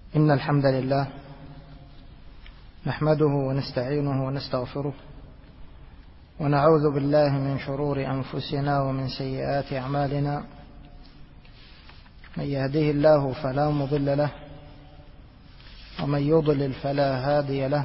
إن الحمد لله نحمده ونستعينه ونستغفره ونعوذ بالله من شرور أنفسنا ومن سيئات أعمالنا. من يهده الله فلا مضل له ومن يضلل فلا هادي له،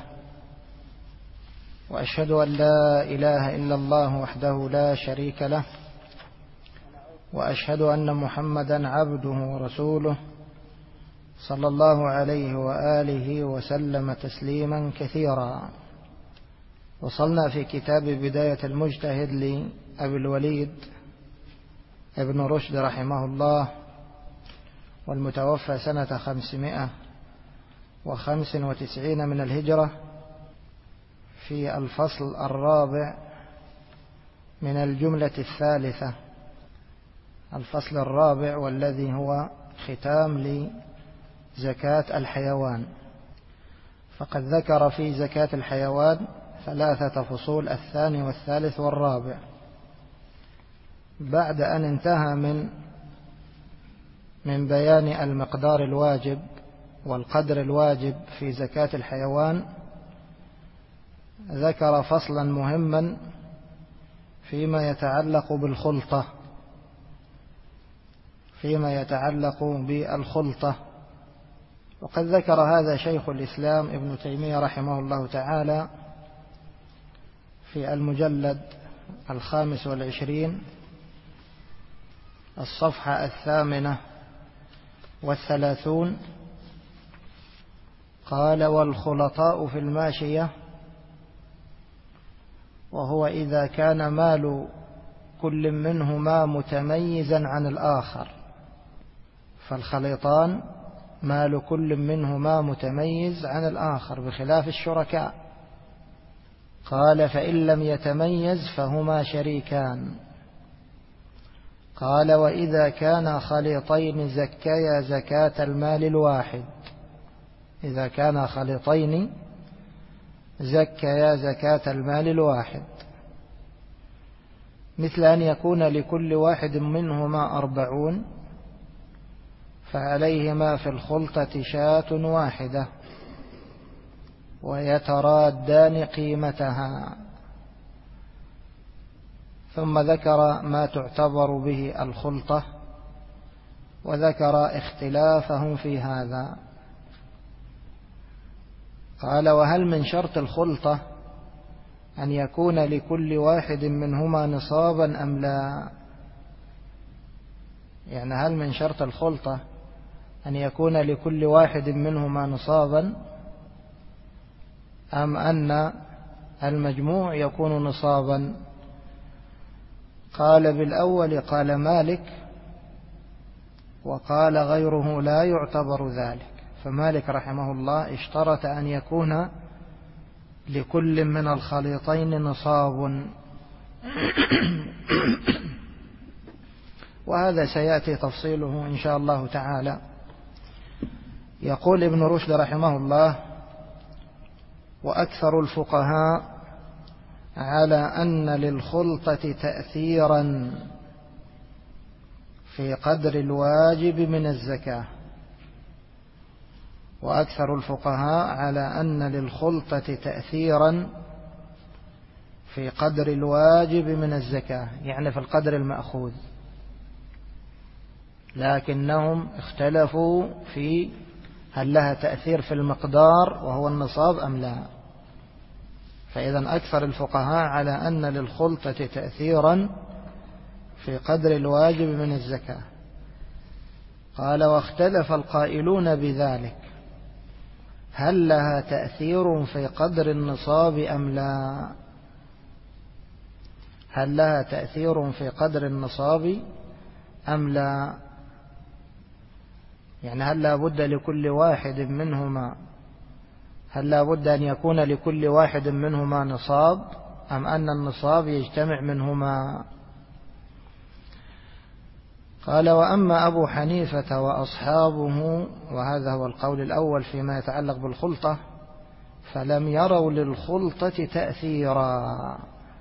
وأشهد أن لا إله إلا الله وحده لا شريك له، وأشهد أن محمدا عبده ورسوله صلى الله عليه وآله وسلم تسليما كثيرا. وصلنا في كتاب بداية المجتهد لأبي الوليد ابن رشد رحمه الله، والمتوفى سنة 595 من الهجرة، في الفصل الرابع من الجملة الثالثة، الفصل الرابع والذي هو ختام لزكاة الحيوان. فقد ذكر في زكاة الحيوان 3 فصول، الثاني والثالث والرابع، بعد أن انتهى من بيان المقدار الواجب والقدر الواجب في زكاة الحيوان. ذكر فصلا مهما فيما يتعلق بالخلطة، وقد ذكر هذا شيخ الإسلام ابن تيمية رحمه الله تعالى في المجلد 25 الصفحة 38. قال: والخلطاء في الماشية، وهو إذا كان مال كل منهما متميزا عن الآخر. فالخليطان مال كل منهما متميز عن الآخر بخلاف الشركاء. قال: فإن لم يتميز فهما شريكان. قال: وإذا كان خليطين زكيا زكاة المال الواحد. إذا كان خليطين زكيا زكاة المال الواحد، مثل أن يكون لكل واحد منهما 40، فعليهما في الخلطة شاة واحدة ويترادان قيمتها. ثم ذكر ما تعتبر به الخلطة، وذكر اختلافهم في هذا. قال: وهل من شرط الخلطة أن يكون لكل واحد منهما نصابا أم لا؟ يعني هل من شرط الخلطة أن يكون لكل واحد منهما نصابا، أم أن المجموع يكون نصابا؟ قال: بالأول قال مالك، وقال غيره لا يعتبر ذلك. فمالك رحمه الله اشترط أن يكون لكل من الخليطين نصاب، وهذا سيأتي تفصيله إن شاء الله تعالى. يقول ابن رشد رحمه الله: وأكثر الفقهاء على أن للخلطة تأثيرا في قدر الواجب من الزكاة. وأكثر الفقهاء على أن للخلطة تأثيرا في قدر الواجب من الزكاة، يعني في القدر المأخوذ، لكنهم اختلفوا في هل لها تأثير في المقدار وهو النصاب أم لا. فإذا أكثر الفقهاء على أن للخلطة تأثيرا في قدر الواجب من الزكاة. قال: واختلف القائلون بذلك، هل لها تأثير في قدر النصاب أم لا؟ هل لها تأثير في قدر النصاب أم لا؟ يعني هل لا بد لكل واحد منهما، هل لا بد أن يكون لكل واحد منهما نصاب، أم أن النصاب يجتمع منهما؟ قال: وأما أبو حنيفة وأصحابه، وهذا هو القول الأول فيما يتعلق بالخلطة، فلم يروا للخلطة تأثيرا،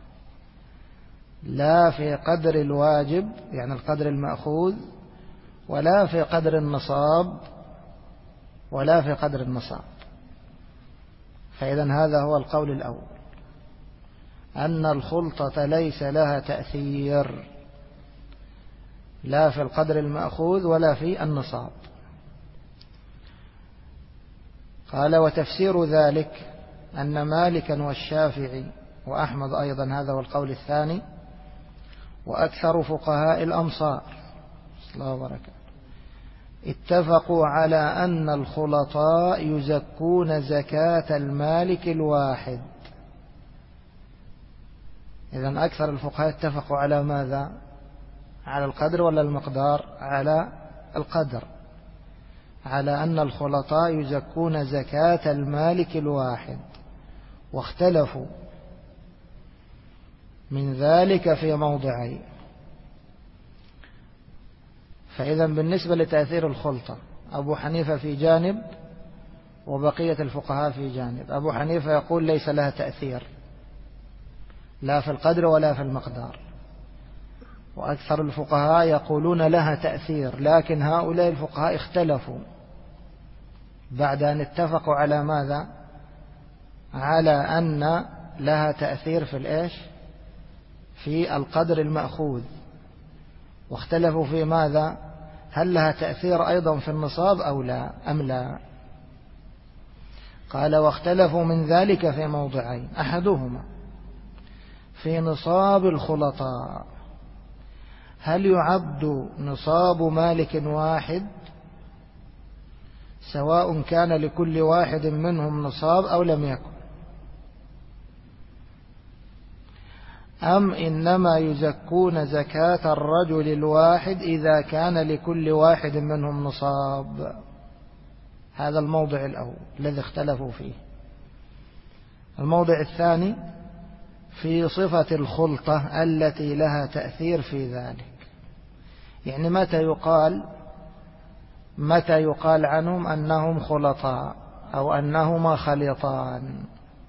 لا في قدر الواجب يعني القدر المأخوذ، ولا في قدر النصاب، ولا في قدر النصاب. فإذا هذا هو القول الأول، أن الخلطة ليس لها تأثير لا في القدر المأخوذ ولا في النصاب. قال وتفسير ذلك أن مالكا والشافعي وأحمد أيضا، هذا هو القول الثاني، وأكثر فقهاء الأمصار الله وبركاته اتفقوا على أن الخلطاء يزكون زكاة المالك الواحد. إذن أكثر الفقهاء اتفقوا على ماذا؟ على القدر ولا المقدار؟ على القدر، على أن الخلطاء يزكون زكاة المالك الواحد، واختلفوا من ذلك في موضعين. فإذا بالنسبة لتأثير الخلطة أبو حنيفة في جانب وبقية الفقهاء في جانب. أبو حنيفة يقول ليس لها تأثير لا في القدر ولا في المقدار، وأكثر الفقهاء يقولون لها تأثير، لكن هؤلاء الفقهاء اختلفوا بعد أن اتفقوا على ماذا؟ على أن لها تأثير في الإيش؟ في القدر المأخوذ، واختلفوا في ماذا؟ هل لها تأثير أيضا في النصاب أو لا أم لا؟ قال واختلفوا من ذلك في موضعين، أحدهما في نصاب الخلطاء، هل يعد نصاب مالك واحد سواء كان لكل واحد منهم نصاب أو لم يكن، أم إنما يزكون زكاة الرجل الواحد إذا كان لكل واحد منهم نصاب؟ هذا الموضع الأول الذي اختلفوا فيه. الموضع الثاني في صفة الخلطة التي لها تأثير في ذلك، يعني متى يقال عنهم أنهم خلطاء أو أنهما خليطان؟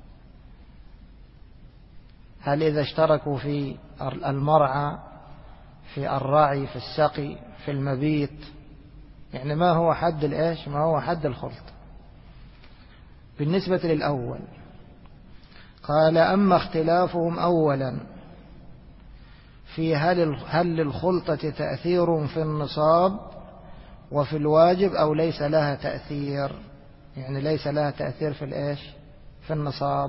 هل إذا اشتركوا في المرعى، في الرعي، في السقي، في المبيت؟ يعني ما هو حد الإيش؟ ما هو حد الخلط؟ بالنسبة للأول قال أما اختلافهم أولا في هل للخلطة تأثير في النصاب وفي الواجب أو ليس لها تأثير، يعني ليس لها تأثير في الإيش؟ في النصاب.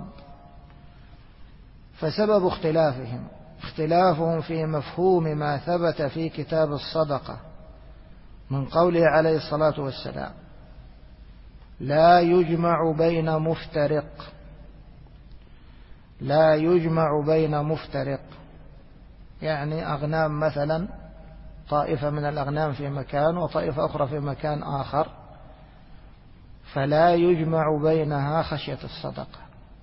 فسبب اختلافهم في مفهوم ما ثبت في كتاب الصدقة من قوله عليه الصلاة والسلام لا يجمع بين مفترق، يعني أغنام مثلا، طائفة من الأغنام في مكان وطائفة أخرى في مكان آخر، فلا يجمع بينها خشية الصدقة،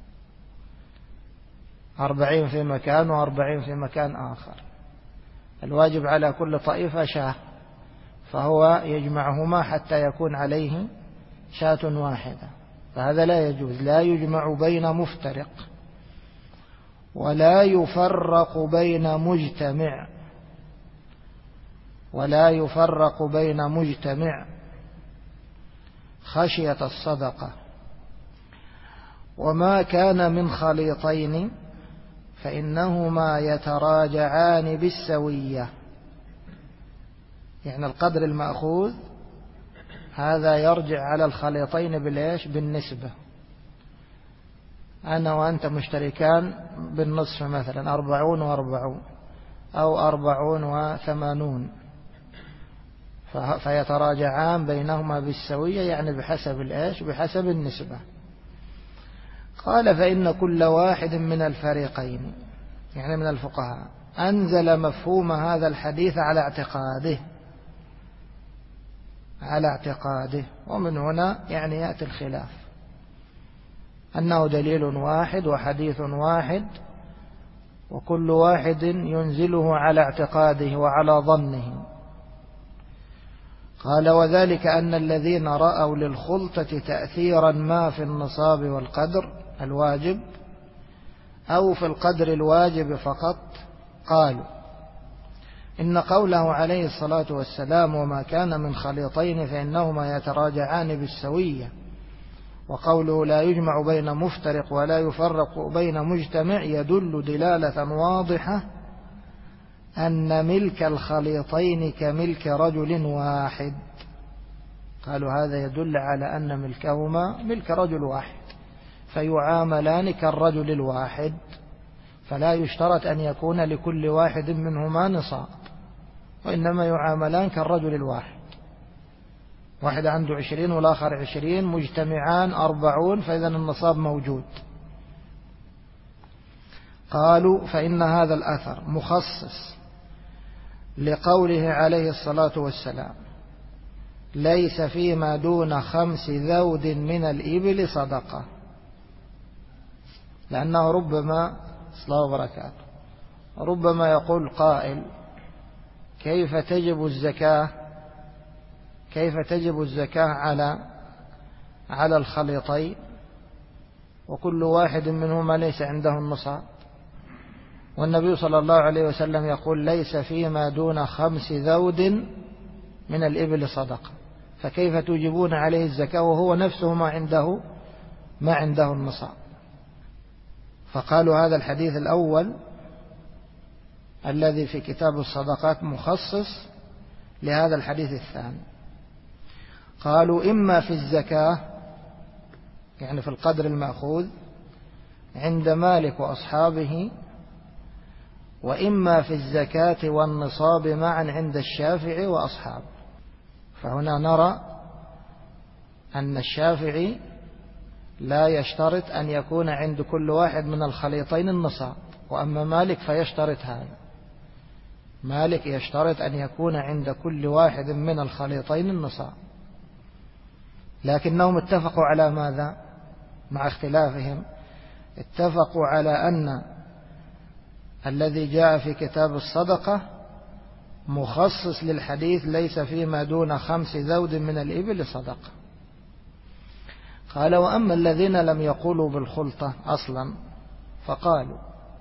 40 في مكان و40 في مكان آخر، الواجب على كل طائفة شاة، فهو يجمعهما حتى يكون عليه شاة واحدة، فهذا لا يجوز. لا يجمع بين مفترق ولا يفرق بين مجتمع خشية الصدقة. وما كان من خليطين فإنهما يتراجعان بالسوية، يعني القدر المأخوذ هذا يرجع على الخليطين بالإيش؟ بالنسبة. أنا وأنت مشتركان بالنصف مثلا 40 و40 أو 40 و80، فيتراجعان بينهما بالسوية، يعني بحسب الإيش؟ بحسب النسبة. قال فإن كل واحد من الفريقين، يعني من الفقهاء، أنزل مفهوم هذا الحديث على اعتقاده، ومن هنا يعني يأتي الخلاف، أنه دليل واحد وحديث واحد، وكل واحد ينزله على اعتقاده وعلى ظنه. قال وذلك أن الذين رأوا للخلطة تأثيرا ما في النصاب والقدر الواجب أو في القدر الواجب فقط قالوا إن قوله عليه الصلاة والسلام وما كان من خليطين فإنهما يتراجعان بالسوية، وقوله لا يجمع بين مفترق ولا يفرق بين مجتمع، يدل دلالة واضحة أن ملك الخليطين كملك رجل واحد. قالوا هذا يدل على أن ملكهما ملك رجل واحد، فيعاملان كالرجل الواحد، فلا يشترط أن يكون لكل واحد منهما نصاب، وإنما يعاملان كالرجل الواحد، واحد عنده 20 والآخر 20 مجتمعان 40، فإذا النصاب موجود. قالوا فإن هذا الأثر مخصص لقوله عليه الصلاة والسلام ليس فيما دون 5 ذود من الإبل صدقة، لأنه ربما صلى الله وبركاته ربما يقول قائل كيف تجب الزكاة على الخليطين وكل واحد منهما ليس عنده النصاب، والنبي صلى الله عليه وسلم يقول ليس فيما دون 5 ذود من الإبل صدقة، فكيف توجبون عليه الزكاة وهو نفسه ما عنده النصاب؟ فقالوا هذا الحديث الأول الذي في كتاب الصدقات مخصص لهذا الحديث الثاني. قالوا إما في الزكاة يعني في القدر المأخوذ عند مالك وأصحابه، وإما في الزكاة والنصاب معا عند الشافعي وأصحابه. فهنا نرى أن الشافعي لا يشترط أن يكون عند كل واحد من الخليطين النصاب، وأما مالك فيشترط هذا، مالك يشترط أن يكون عند كل واحد من الخليطين النصاب، لكنهم اتفقوا على ماذا؟ مع اختلافهم اتفقوا على أن الذي جاء في كتاب الصدقة مخصص للحديث ليس فيما دون 5 ذود من الإبل صدقة. قال وأما الذين لم يقولوا بالخلطة أصلا فقالوا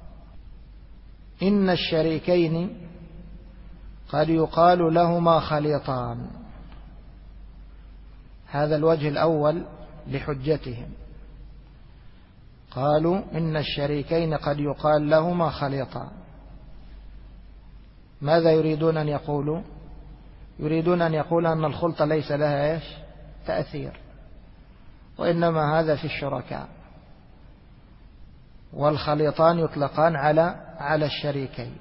إن الشريكين قد يقال لهما خليطان. هذا الوجه الأول لحجتهم، قالوا إن الشريكين قد يقال لهما خليطان. ماذا يريدون أن يقولوا؟ يريدون أن يقول أن الخلطة ليس لها تأثير، وإنما هذا في الشركاء، والخليطان يطلقان على الشريكين،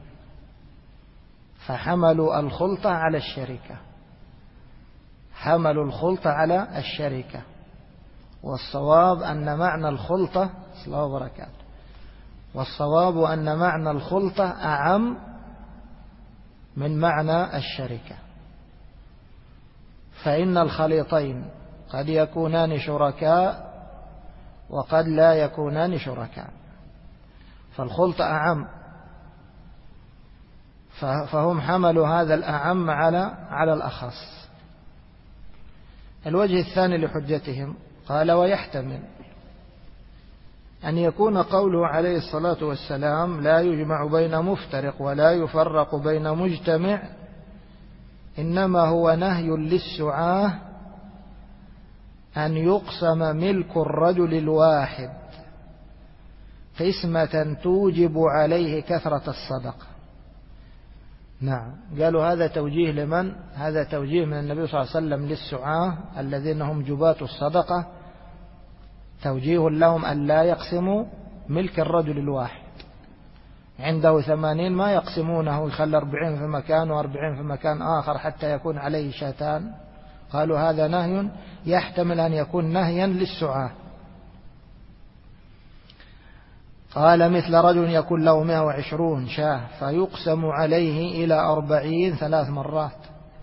فحملوا الخلطة على الشركة، حملوا الخلطة على الشركة، والصواب أن معنى الخلطة صلى الله وبركاته والصواب أن معنى الخلطة أعم من معنى الشركة، فإن الخليطين قد يكونان شركاء وقد لا يكونان شركاء، فالخلطة أعم، فهم حملوا هذا الأعم على الأخص. الوجه الثاني لحجتهم قال ويحتمل أن يكون قوله عليه الصلاة والسلام لا يجمع بين مفترق ولا يفرق بين مجتمع إنما هو نهي للسعاة أن يقسم ملك الرجل الواحد قسمة توجب عليه كثرة الصدقة. نعم، قالوا هذا توجيه لمن؟ هذا توجيه من النبي صلى الله عليه وسلم للسعاة الذين هم جباة الصدقة، توجيه لهم أن لا يقسموا ملك الرجل الواحد، عنده 80 ما يقسمونه يخلي 40 في مكان و40 في مكان آخر حتى يكون عليه شاتان. قالوا هذا نهي يحتمل أن يكون نهيا للسعاة. قال مثل رجل يكون له 120 شاة فيقسم عليه إلى 40 3 مرات،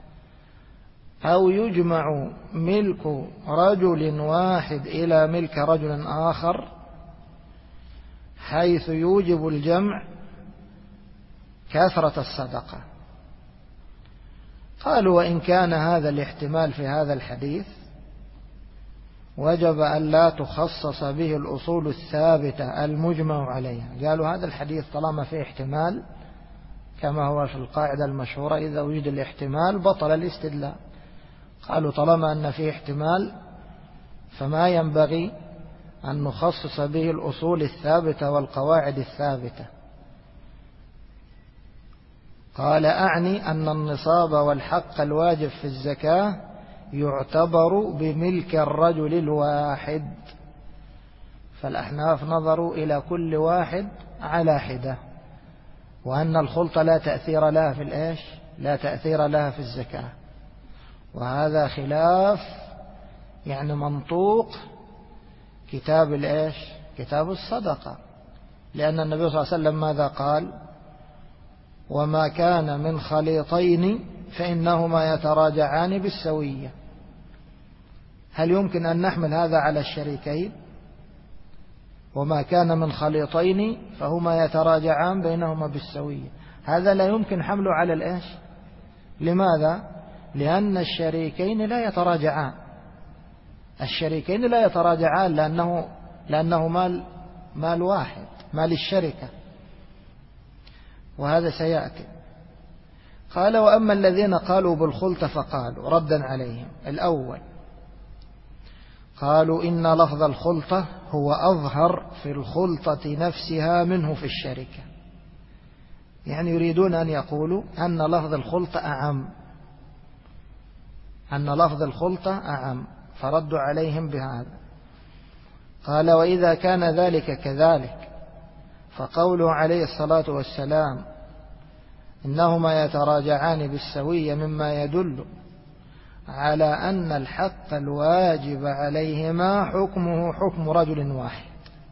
أو يجمع ملك رجل واحد إلى ملك رجل آخر حيث يوجب الجمع كثرة الصدقة. قالوا وإن كان هذا الاحتمال في هذا الحديث وجب أن لا تخصص به الأصول الثابتة المجمع عليها. قالوا هذا الحديث طالما فيه احتمال كما هو في القاعدة المشهورة إذا وجد الاحتمال بطل الاستدلال. قالوا طالما أن فيه احتمال فما ينبغي أن نخصص به الأصول الثابتة والقواعد الثابتة. قال أعني أن النصاب والحق الواجب في الزكاة يعتبر بملك الرجل الواحد. فالأحناف نظروا إلى كل واحد على حدة، وأن الخلطة لا تأثير لها في الإيش؟ لا تأثير لها في الزكاة. وهذا خلاف يعني منطوق كتاب الإيش؟ كتاب الصدقة، لأن النبي صلى الله عليه وسلم ماذا قال؟ وما كان من خليطين فإنهما يتراجعان بالسوية. هل يمكن أن نحمل هذا على الشريكين؟ وما كان من خليطين فهما يتراجعان بينهما بالسوية، هذا لا يمكن حمله على الإيش؟ لماذا؟ لأن الشريكين لا يتراجعان. الشريكين لا يتراجعان لأنه مال واحد، مال الشركة، وهذا سيأتي. قال وأما الذين قالوا بالخلطة فقالوا ردا عليهم: الأول قالوا إن لفظ الخلطة هو أظهر في الخلطة نفسها منه في الشركة، يعني يريدون أن يقولوا أن لفظ الخلطة أعم، أن لفظ الخلطة أعم، فردوا عليهم بهذا. قال وإذا كان ذلك كذلك فقوله عليه الصلاة والسلام إنهما يتراجعان بالسوية مما يدل على أن الحق الواجب عليهما حكمه حكم رجل واحد،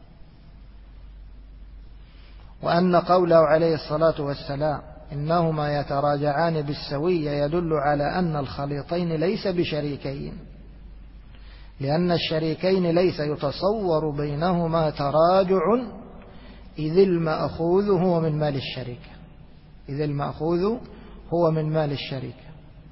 وأن قوله عليه الصلاة والسلام إنهما يتراجعان بالسوية يدل على أن الخليطين ليس بشريكين، لأن الشريكين ليس يتصور بينهما تراجع إذ المأخوذ هو من مال الشركة، إذ المأخوذ هو من مال الشركة.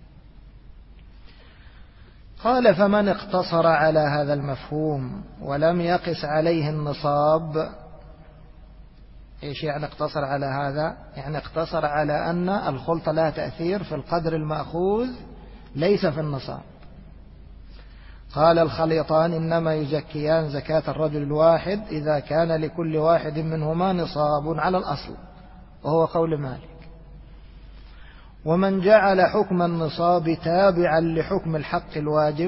قال فمن اقتصر على هذا المفهوم ولم يقس عليه النصاب. إيش يعني اقتصر على هذا؟ يعني اقتصر على أن الخلطة لا تأثير في القدر المأخوذ ليس في النصاب. قال الخليطان إنما يزكيان زكاة الرجل الواحد إذا كان لكل واحد منهما نصاب على الأصل، وهو قول مالك. ومن جعل حكم النصاب تابعا لحكم الحق الواجب،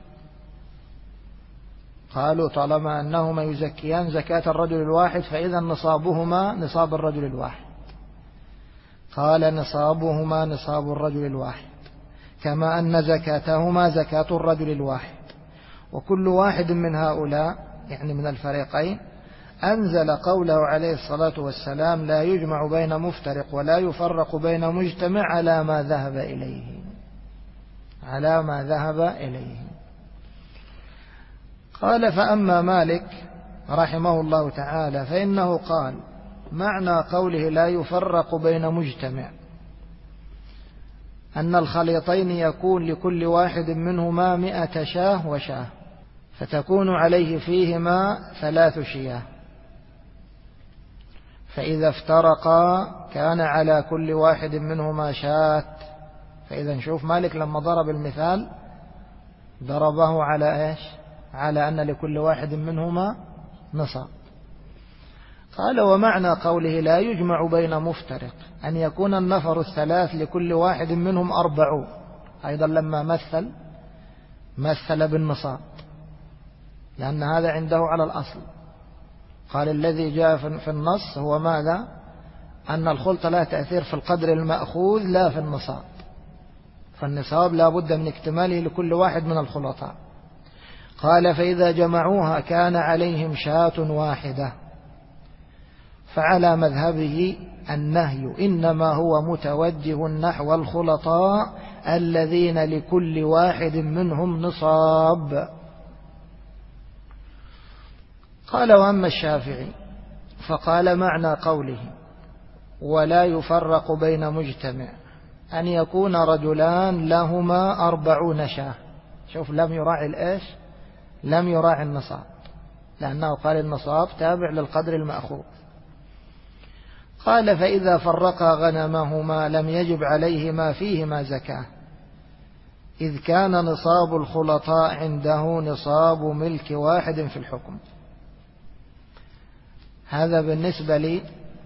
قالوا طالما أنهما يزكيان زكاة الرجل الواحد فإذا نصابهما نصاب الرجل الواحد. قال نصابهما نصاب الرجل الواحد، كما أن زكاتهما زكاة الرجل الواحد. وكل واحد من هؤلاء يعني من الفريقين أنزل قوله عليه الصلاة والسلام لا يجمع بين مفترق ولا يفرق بين مجتمع على ما ذهب إليه، على ما ذهب إليه. قال فأما مالك رحمه الله تعالى فإنه قال معنى قوله لا يفرق بين مجتمع أن الخليطين يكون لكل واحد منهما 100 شاة وشاة، فتكون عليه فيهما 3 شياه، فإذا افترقا كان على كل واحد منهما شاة. فإذا نشوف مالك لما ضرب المثال ضربه على إيش؟ على أن لكل واحد منهما نصاب. قال ومعنى قوله لا يجمع بين مفترق أن يكون النفر الثلاث لكل واحد منهم 40، أيضا لما مثل بالنصاب، لأن هذا عنده على الأصل. قال الذي جاء في النص هو ماذا؟ أن الخلطة لا تأثير في القدر المأخوذ لا في النصاب، فالنصاب لا بد من اكتماله لكل واحد من الخلطاء. قال فإذا جمعوها كان عليهم شاة واحدة. فعلى مذهبه النهي إنما هو متوجه نحو الخلطاء الذين لكل واحد منهم نصاب. قال وأما الشافعي فقال معنى قوله ولا يفرق بين مجتمع أن يكون رجلان لهما 40 شاة. شوف لم يراعي الإيش؟ لم يراعي النصاب، لأنه قال النصاب تابع للقدر المأخوذ. قال فإذا فرقا غنمهما لم يجب عليهما فيهما زكاة، إذ كان نصاب الخلطاء عنده نصاب ملك واحد في الحكم. هذا بالنسبة لي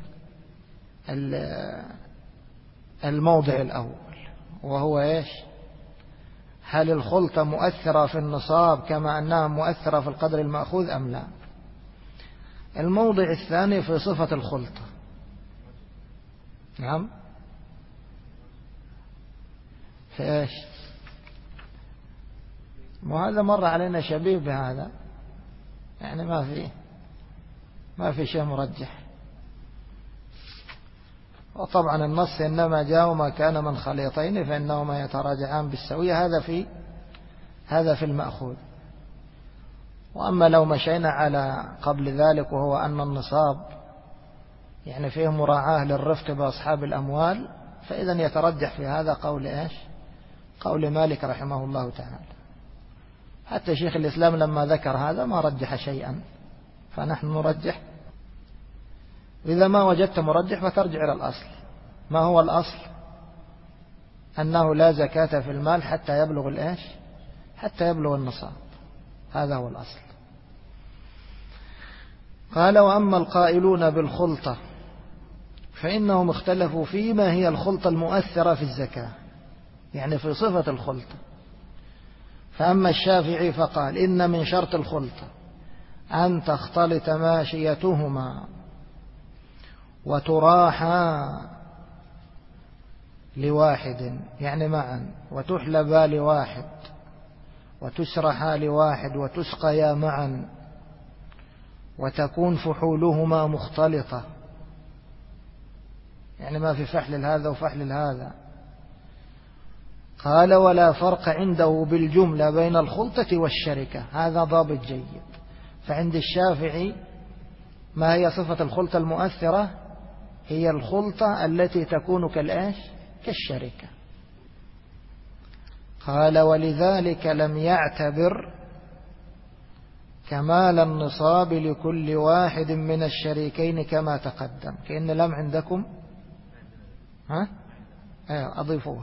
الموضع الأول، وهو إيش؟ هل الخلطة مؤثرة في النصاب كما أنها مؤثرة في القدر المأخوذ أم لا؟ الموضع الثاني في صفة الخلطة. نعم، في إيش؟ وهذا مر علينا شبيه بهذا، يعني ما في شيء مرجح. وطبعا النص إنما جاء ما كان من خليطين فإنهما يتراجعان بالسوية، هذا في المأخوذ. وأما لو مشينا على قبل ذلك، وهو أن النصاب يعني فيه مراعاة للرفق بأصحاب الأموال، فإذا يترجح في هذا قول إيش؟ قول مالك رحمه الله تعالى. حتى شيخ الإسلام لما ذكر هذا ما رجح شيئا، فنحن نرجح. إذا ما وجدت مرجح فترجع إلى الأصل. ما هو الأصل؟ أنه لا زكاة في المال حتى يبلغ الإيش؟ حتى يبلغ النصاب. هذا هو الأصل. قال وأما القائلون بالخلطة فإنهم اختلفوا فيما هي الخلطة المؤثرة في الزكاة، يعني في صفة الخلطة. فأما الشافعي فقال إن من شرط الخلطة أن تختلط ماشيتهما وتراحا لواحد، يعني معا، وتحلبا لواحد، وتسرحا لواحد، وتسقيا معا، وتكون فحولهما مختلطة، يعني ما في فحل هذا وفحل هذا. قال ولا فرق عنده بالجملة بين الخلطة والشركة. هذا ضابط جيد. فعند الشافعي ما هي صفة الخلطة المؤثرة؟ هي الخلطة التي تكون كالإيش؟ كالشركة. قال ولذلك لم يعتبر كمال النصاب لكل واحد من الشريكين كما تقدم. كأن لم عندكم أضيفوها.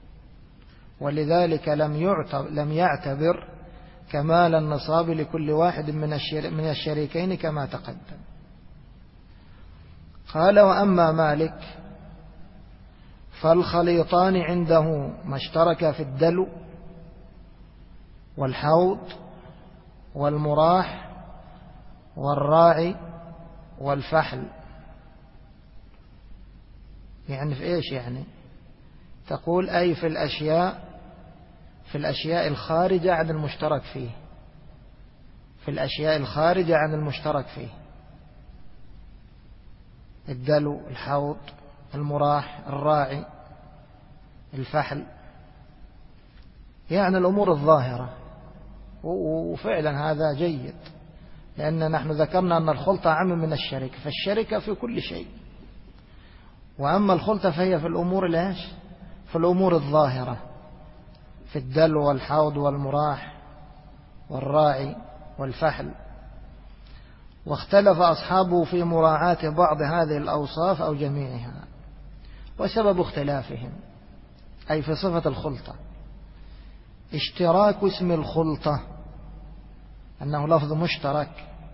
ولذلك لم يعتبر كمال النصاب لكل واحد من الشريكين كما تقدم. قال وأما مالك فالخليطان عنده ما اشترك في الدلو والحوض والمراح والراعي والفحل. يعني في إيش؟ يعني تقول أي في الأشياء الخارجة عن المشترك فيه، في الأشياء الخارجة عن المشترك فيه، الدلو، الحوض، المراح، الراعي، الفحل، يعني الأمور الظاهرة. وفعلا هذا جيد، لأن نحن ذكرنا أن الخلطة عام من الشركة، فالشركة في كل شيء. وأما الخلطة فهي في الأمور الإيش؟ في الأمور الظاهرة، في الدلو والحوض والمراح والراعي والفحل. واختلف أصحابه في مراعاة بعض هذه الأوصاف أو جميعها. وسبب اختلافهم أي في صفة الخلطة اشتراك اسم الخلطة، أنه لفظ مشترك،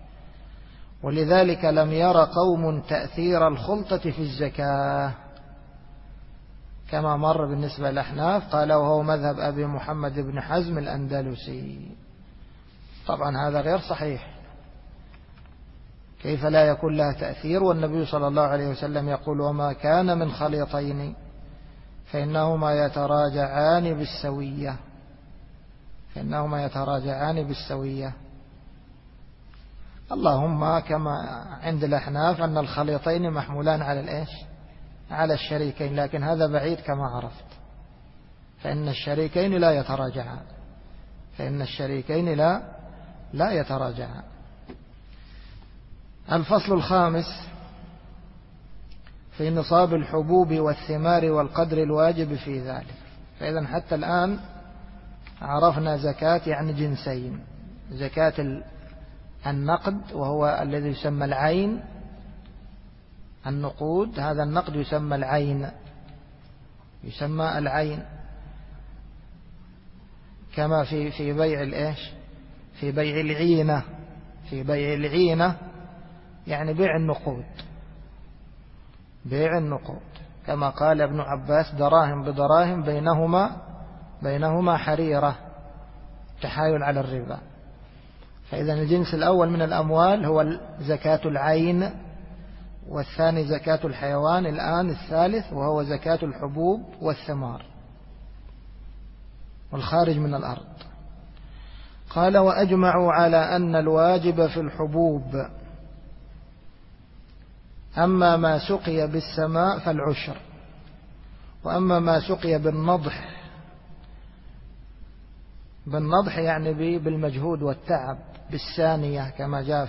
ولذلك لم ير قوم تأثير الخلطة في الزكاة كما مر بالنسبة للأحناف. قال وهو مذهب أبي محمد بن حزم الأندلسي. طبعا هذا غير صحيح. كيف لا يكون لها تأثير والنبي صلى الله عليه وسلم يقول وما كان من خليطين فإنهما يتراجعان بالسوية، فإنهما يتراجعان بالسوية. اللهم كما عند الأحناف أن الخليطين محمولان على الإيش؟ على الشريكين، لكن هذا بعيد كما عرفت، فإن الشريكين لا يتراجعان، فإن الشريكين لا يتراجعان. الفصل الخامس في نصاب الحبوب والثمار والقدر الواجب في ذلك. فإذا حتى الآن عرفنا زكاة يعني جنسين: زكاة النقد وهو الذي يسمى العين النقود هذا النقد يسمى العين، يسمى العين، كما في بيع الإيش، في بيع العينة، في بيع العينة يعني بيع النقود، بيع النقود، كما قال ابن عباس دراهم بدراهم بينهما حريرة، تحايل على الربا. فإذا الجنس الأول من الأموال هو زكاة العين، والثاني زكاة الحيوان، الآن الثالث وهو زكاة الحبوب والثمار والخارج من الأرض. قال وأجمعوا على أن الواجب في الحبوب أما ما سقي بالسماء فالعشر، وأما ما سقي بالنضح، بالنضح يعني بالمجهود والتعب، بالسانية كما جاء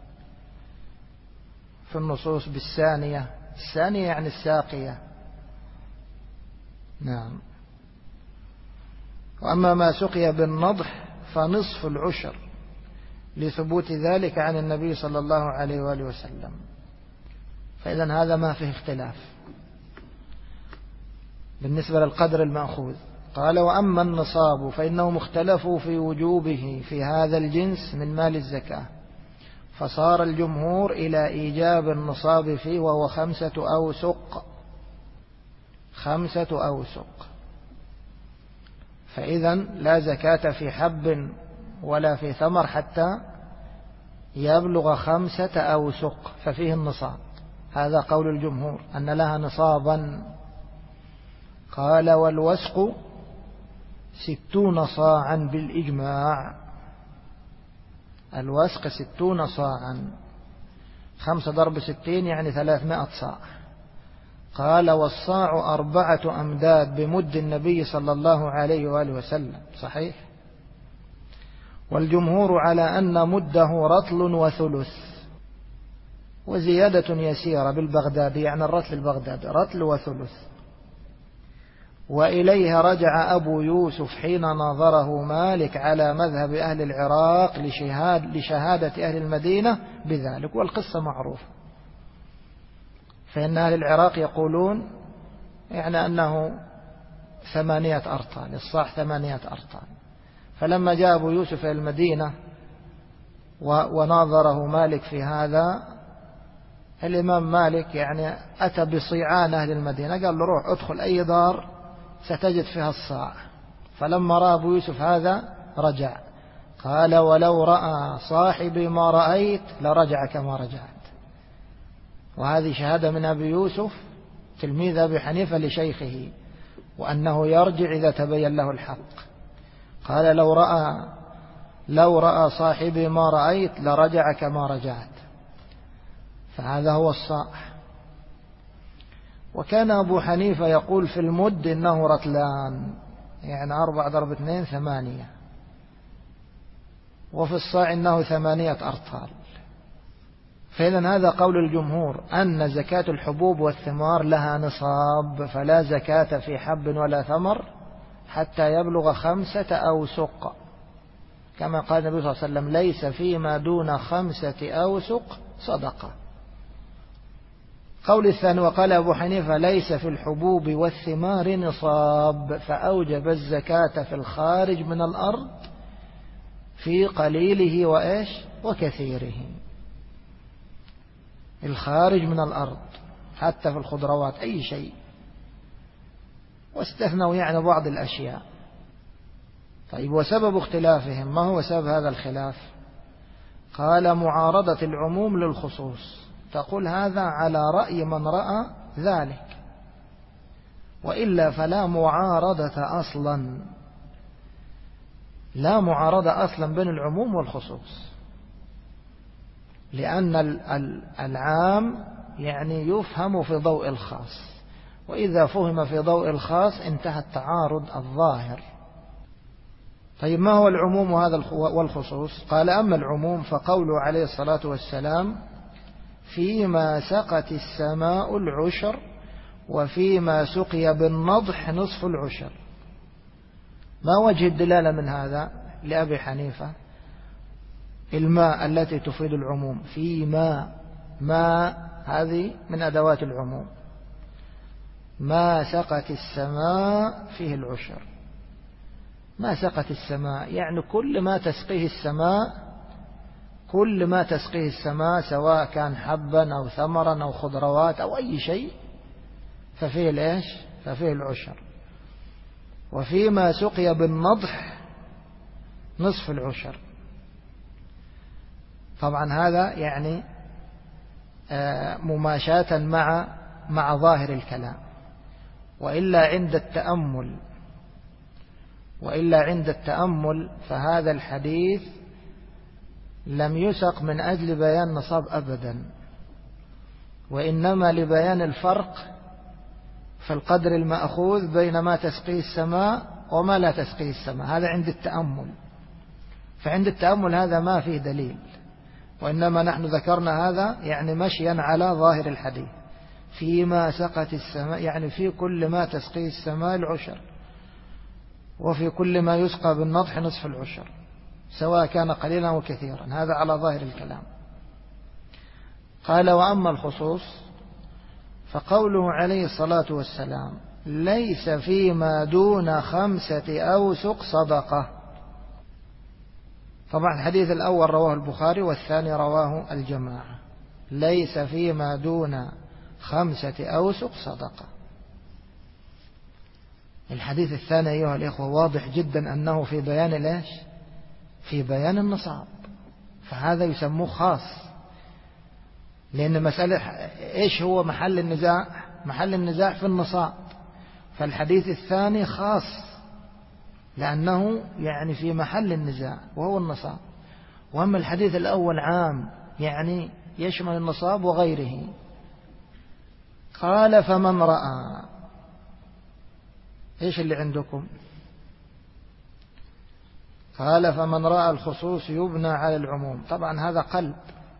في النصوص، بالسانية، السانية يعني الساقية، نعم. وأما ما سقي بالنضح فنصف العشر، لثبوت ذلك عن النبي صلى الله عليه وآله وسلم. فإذن هذا ما فيه اختلاف بالنسبة للقدر المأخوذ. قال وأما النصاب فإنهم اختلفوا في وجوبه في هذا الجنس من مال الزكاة، فصار الجمهور إلى إيجاب النصاب فيه، وهو 5 أوسق، 5 أوسق. فإذا لا زكاة في حب ولا في ثمر حتى يبلغ 5 أوسق، ففيه النصاب. هذا قول الجمهور أن لها نصابا. قال والوسق 60 صاعا بالإجماع، الوسق 60 صاعا، 5 ضرب 60 يعني 300 صاع. قال والصاع 4 أمداد بمد النبي صلى الله عليه وآله وسلم، صحيح. والجمهور على أن مده رطل وثلث، وزيادة يسيرة بالبغداد، يعني الرطل البغداد رطل وثلث. وإليه رجع أبو يوسف حين ناظره مالك على مذهب أهل العراق لشهادة أهل المدينة بذلك. والقصة معروفة، فإن أهل العراق يقولون يعني أنه 8 أرطال، الصاع 8 أرطال. فلما جاء أبو يوسف إلى المدينة وناظره مالك في هذا، الإمام مالك يعني أتى بصيعان أهل المدينة، قال له روح ادخل أي دار ستجد فيها الصاع. فلما رأى أبو يوسف هذا رجع. قال ولو رأى صاحبي ما رأيت لرجع كما رجعت. وهذه شهادة من أبي يوسف تلميذ أبي حنيفة لشيخه، وأنه يرجع إذا تبين له الحق. قال لو رأى صاحبي ما رأيت لرجع كما رجعت. فهذا هو الصاع. وكان أبو حنيفة يقول في المد إنه رطلان، يعني 4 ضرب 2 8، وفي الصاع إنه 8 أرطال. فإذا هذا قول الجمهور أن زكاة الحبوب والثمار لها نصاب، فلا زكاة في حب ولا ثمر حتى يبلغ 5 أوسق، كما قال النبي صلى الله عليه وسلم ليس فيما دون 5 أوسق صدقة. قول الثاني وقال أبو حنيفة ليس في الحبوب والثمار نصاب، فأوجب الزكاة في الخارج من الأرض في قليله وإيش وكثيره، الخارج من الأرض حتى في الخضروات أي شيء، واستثنوا يعني بعض الأشياء. طيب وسبب اختلافهم ما هو سبب هذا الخلاف؟ قال معارضة العموم للخصوص. تقول هذا على رأي من رأى ذلك، وإلا فلا معارضة أصلا، لا معارضة أصلا بين العموم والخصوص، لأن العام يعني يفهم في ضوء الخاص، وإذا فهم في ضوء الخاص انتهى التعارض الظاهر. طيب ما هو العموم هذا والخصوص؟ قال أما العموم فقوله عليه الصلاة والسلام فيما سقت السماء العشر وفيما سقي بالنضح نصف العشر. ما وجه الدلالة من هذا لأبي حنيفة؟ الماء التي تفيد العموم، فيما ما هذه من أدوات العموم. ما سقت السماء فيه العشر. ما سقت السماء يعني كل ما تسقيه السماء، كل ما تسقيه السماء سواء كان حبا أو ثمرا أو خضروات أو أي شيء ففيه الإيش؟ ففيه العشر. وفيما سقي بالنضح نصف العشر. طبعا هذا يعني مماشاة مع ظاهر الكلام، وإلا عند التأمل فهذا الحديث لم يسق من أجل بيان نصاب أبدا، وإنما لبيان الفرق في القدر المأخوذ بين ما تسقيه السماء وما لا تسقيه السماء. هذا عند التأمل. فعند التأمل هذا ما فيه دليل، وإنما نحن ذكرنا هذا يعني مشيا على ظاهر الحديث. فيما سقت السماء يعني في كل ما تسقيه السماء العشر، وفي كل ما يسقى بالنضح نصف العشر سواء كان قليلا أو كثيرا. هذا على ظاهر الكلام. قال وأما الخصوص فقوله عليه الصلاة والسلام ليس فيما دون 5 أوسق صدقة. طبعا الحديث الأول رواه البخاري والثاني رواه الجماعة. ليس فيما دون 5 أوسق صدقة. الحديث الثاني أيها الإخوة واضح جدا أنه في بيان الإيش؟ في بيان النصاب، فهذا يسموه خاص، لأن مسألة إيش هو محل النزاع؟ محل النزاع في النصاب. فالحديث الثاني خاص لأنه يعني في محل النزاع وهو النصاب. وأما الحديث الأول عام يعني يشمل النصاب وغيره. قال فمن رأى، إيش اللي عندكم؟ قال فمن رأى الخصوص يبنى على العموم. طبعا هذا قلب.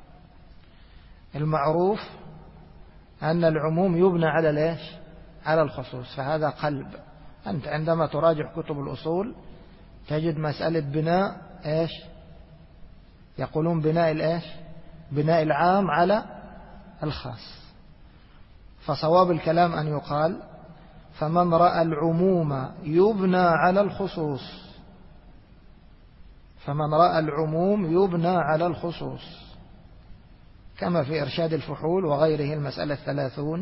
المعروف أن العموم يبنى على ليش؟ على الخصوص، فهذا قلب. أنت عندما تراجع كتب الأصول تجد مسألة بناء إيش؟ يقولون بناء الإيش؟ بناء العام على الخاص. فصواب الكلام أن يقال فمن رأى العموم يبنى على الخصوص. فمن رأى العموم يبنى على الخصوص، كما في إرشاد الفحول وغيره المسألة 30.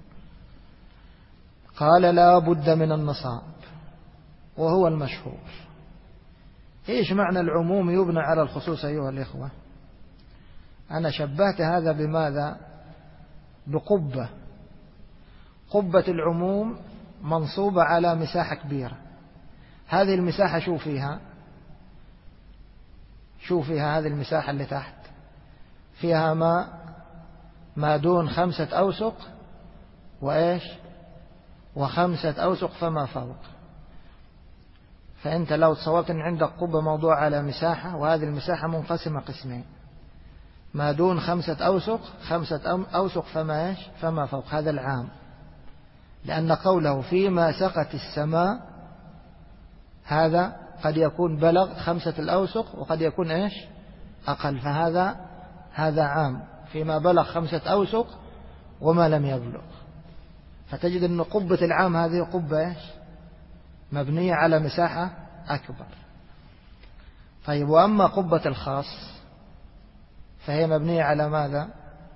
قال لا بد من النصاب وهو المشهور. إيش معنى العموم يبنى على الخصوص أيها الإخوة؟ أنا شبهت هذا بماذا؟ بقبة. قبة العموم منصوبة على مساحة كبيرة. هذه المساحة شو فيها هذه المساحة اللي تحت فيها ما دون 5 أوسق وإيش؟ و5 أوسق فما فوق. فأنت لو تصورت أن عندك قبة موضوع على مساحة، وهذه المساحة منقسمة قسمين، ما دون 5 أوسق 5 أوسق فما إيش؟ فما فوق. هذا العام، لأن قوله فيما سقت السماء هذا قد يكون بلغ 5 الأوسق وقد يكون إيش؟ أقل. فهذا عام فيما بلغ 5 أوسق وما لم يبلغ. فتجد أن قبة العام هذه قبة إيش؟ مبنية على مساحة أكبر. طيب وأما قبة الخاص فهي مبنية على ماذا؟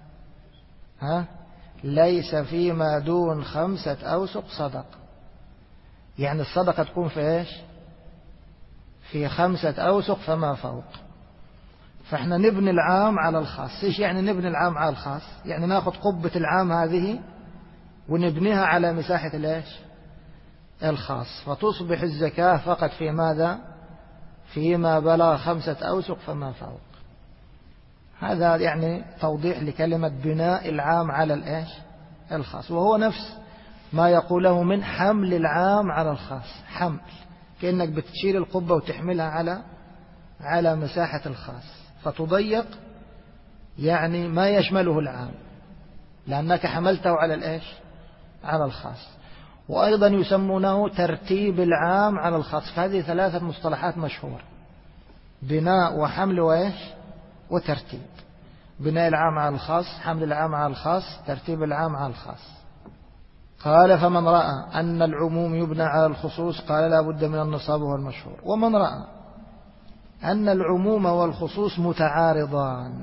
ليس فيما دون 5 أوسق صدق. يعني الصدقة تكون في إيش؟ في 5 أوسق فما فوق. فإحنا نبني العام على الخاص. إيش يعني نبني العام على الخاص؟ يعني نأخذ قبة العام هذه ونبنيها على مساحة الإيش؟ الخاص، فتصبح الزكاة فقط في ماذا؟ فيما بلغ 5 أوسق فما فوق. هذا يعني توضيح لكلمة بناء العام على الإيش؟ الخاص، وهو نفس ما يقوله من حمل العام على الخاص. حمل كأنك بتشيل القبة وتحملها على مساحة الخاص، فتضيق يعني ما يشمله العام لأنك حملته على الإيش؟ على الخاص. وأيضا يسمونه ترتيب العام على الخاص. فهذه 3 مصطلحات مشهورة: بناء وحمل وإيش؟ وترتيب. بناء العام على الخاص، حمل العام على الخاص، ترتيب العام على الخاص. قال فمن رأى أن العموم يبنى على الخصوص قال لا بد من النصاب هو المشهور. ومن رأى أن العموم والخصوص متعارضان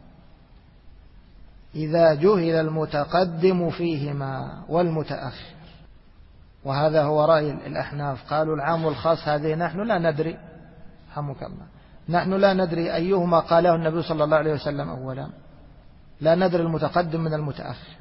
إذا جهل المتقدم فيهما والمتأخر، وهذا هو رأي الأحناف. قالوا العام والخاص هذه نحن لا ندري، نحن لا ندري أيهما قاله النبي صلى الله عليه وسلم أولا، لا ندري المتقدم من المتأخر.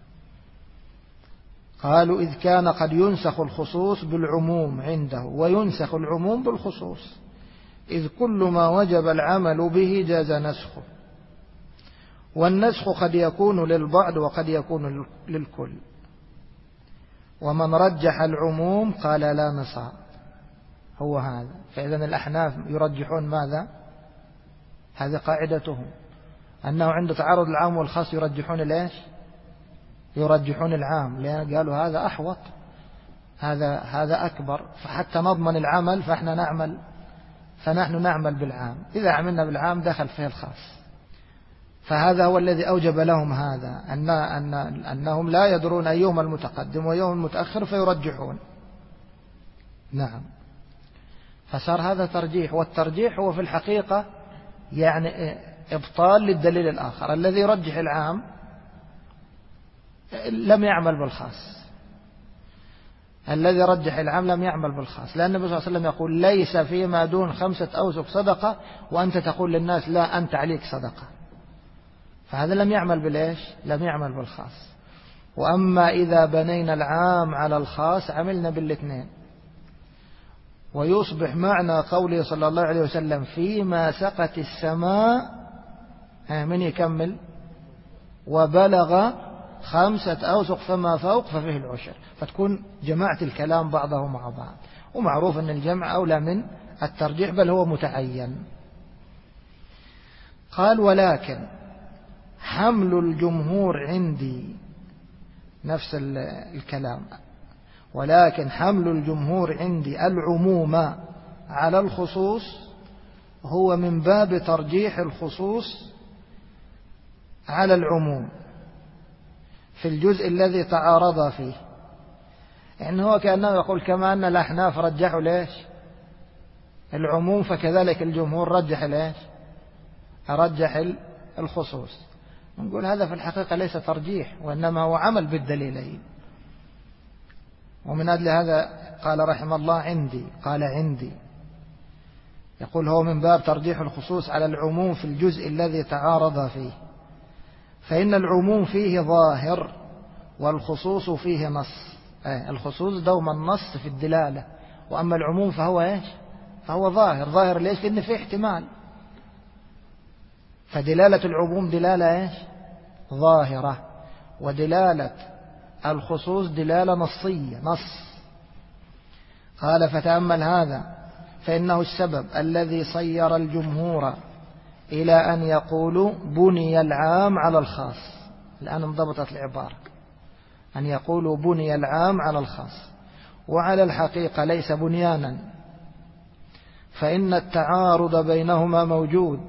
قالوا إذ كان قد ينسخ الخصوص بالعموم عنده وينسخ العموم بالخصوص، إذ كل ما وجب العمل به جاز نسخه، والنسخ قد يكون للبعض وقد يكون للكل. ومن رجح العموم قال لا نصاب، هو هذا. فإذا الأحناف يرجحون ماذا؟ هذه قاعدتهم، أنه عند تعارض العام والخاص يرجحون ليش؟ يرجحون العام، لأن قالوا هذا أحوط، هذا أكبر، فحتى نضمن العمل فنحن نعمل بالعام، إذا عملنا بالعام دخل فيه الخاص. فهذا هو الذي أوجب لهم هذا، أنهم لا يدرون أيهما المتقدم وأيهما المتأخر فيرجحون. نعم، فصار هذا ترجيح، والترجيح هو في الحقيقة يعني إبطال للدليل الآخر. الذي يرجح العام لم يعمل بالخاص، الذي رجح العام لم يعمل بالخاص، لأن النبي صلى الله عليه وسلم يقول ليس فيما دون 5 أوسق صدقة، وأنت تقول للناس لا أنت عليك صدقة، فهذا لم يعمل بالإيش؟ لم يعمل بالخاص. وأما إذا بنينا العام على الخاص عملنا بالاثنين، ويصبح معنى قوله صلى الله عليه وسلم فيما سقت السماء من يكمل وبلغ 5 أوسق فما فوق ففيه العشر، فتكون جماعة الكلام بعضه مع بعض. ومعروف أن الجمع أولى من الترجيح، بل هو متعين. قال ولكن حمل الجمهور عندي، نفس الكلام، ولكن حمل الجمهور عندي العموم على الخصوص هو من باب ترجيح الخصوص على العموم في الجزء الذي تعارض فيه. يعني هو كأنه يقول كما أن الأحناف رجحوا ليش العموم، فكذلك الجمهور رجح ليش رجح الخصوص. نقول هذا في الحقيقة ليس ترجيح، وإنما هو عمل بالدليلين. ومن أجل هذا قال رحمه الله عندي، قال عندي، يقول هو من باب ترجيح الخصوص على العموم في الجزء الذي تعارض فيه، فإن العموم فيه ظاهر والخصوص فيه نص. الخصوص دوما النص في الدلالة، وأما العموم فهو إيش؟ فهو ظاهر. ليش؟ لأن فيه احتمال، فدلالة العموم دلالة إيش؟ ظاهرة، ودلالة الخصوص دلالة نصية، نص. قال فتأمل هذا، فإنه السبب الذي صير الجمهور إلى أن يقولوا بني العام على الخاص. الآن انضبطت العبارة، أن يقولوا بني العام على الخاص، وعلى الحقيقة ليس بنيانا، فإن التعارض بينهما موجود،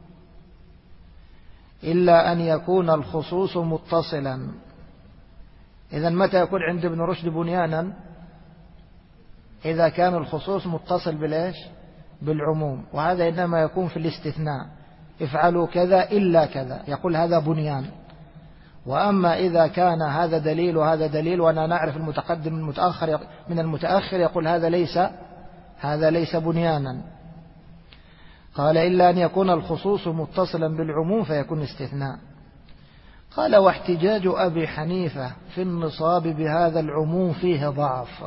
إلا أن يكون الخصوص متصلا. إذن متى يكون عند ابن رشد بنيانا؟ إذا كان الخصوص متصل بالإيش؟ بالعموم، وهذا إنما يكون في الاستثناء، افعلوا كذا إلا كذا، يقول هذا بنيان. وأما إذا كان هذا دليل وهذا دليل، وأنا نعرف المتقدم من المتأخر، يقول هذا ليس بنيانا. قال إلا أن يكون الخصوص متصلا بالعموم فيكون استثناء. قال واحتجاج أبي حنيفة في النصاب بهذا العموم فيه ضعف،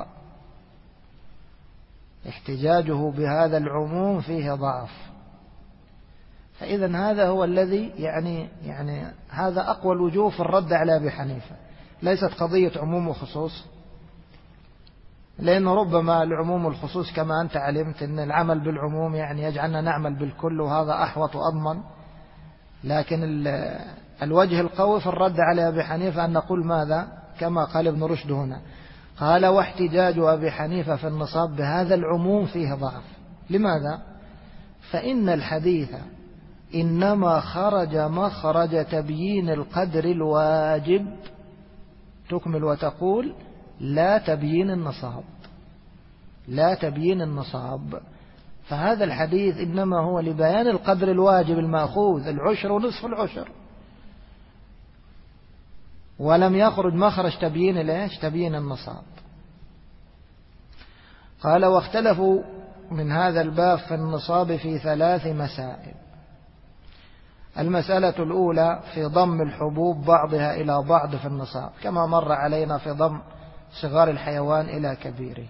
احتجاجه بهذا العموم فيه ضعف. فإذا هذا هو الذي يعني هذا أقوى الوجوه في الرد على أبي حنيفة، ليست قضية عموم وخصوص، لأنه ربما العموم والخصوص كما أنت علمت أن العمل بالعموم يعني يجعلنا نعمل بالكل، وهذا أحوط وأضمن. لكن الوجه القوي في الرد على أبي حنيفة أن نقول ماذا؟ كما قال ابن رشد هنا، قال واحتجاج أبي حنيفة في النصاب بهذا العموم فيه ضعف. لماذا؟ فإن الحديث إنما خرج مخرج تبيين القدر الواجب. تكمل وتقول لا تبيين النصاب، لا تبيين النصاب. فهذا الحديث إنما هو لبيان القدر الواجب المأخوذ، العشر ونصف العشر، ولم يخرج مخرج تبيين ليش؟ تبيين النصاب. قال واختلفوا من هذا الباب في النصاب في 3 مسائل. المسألة الأولى في ضم الحبوب بعضها إلى بعض في النصاب، كما مر علينا في ضم صغار الحيوان إلى كبيره.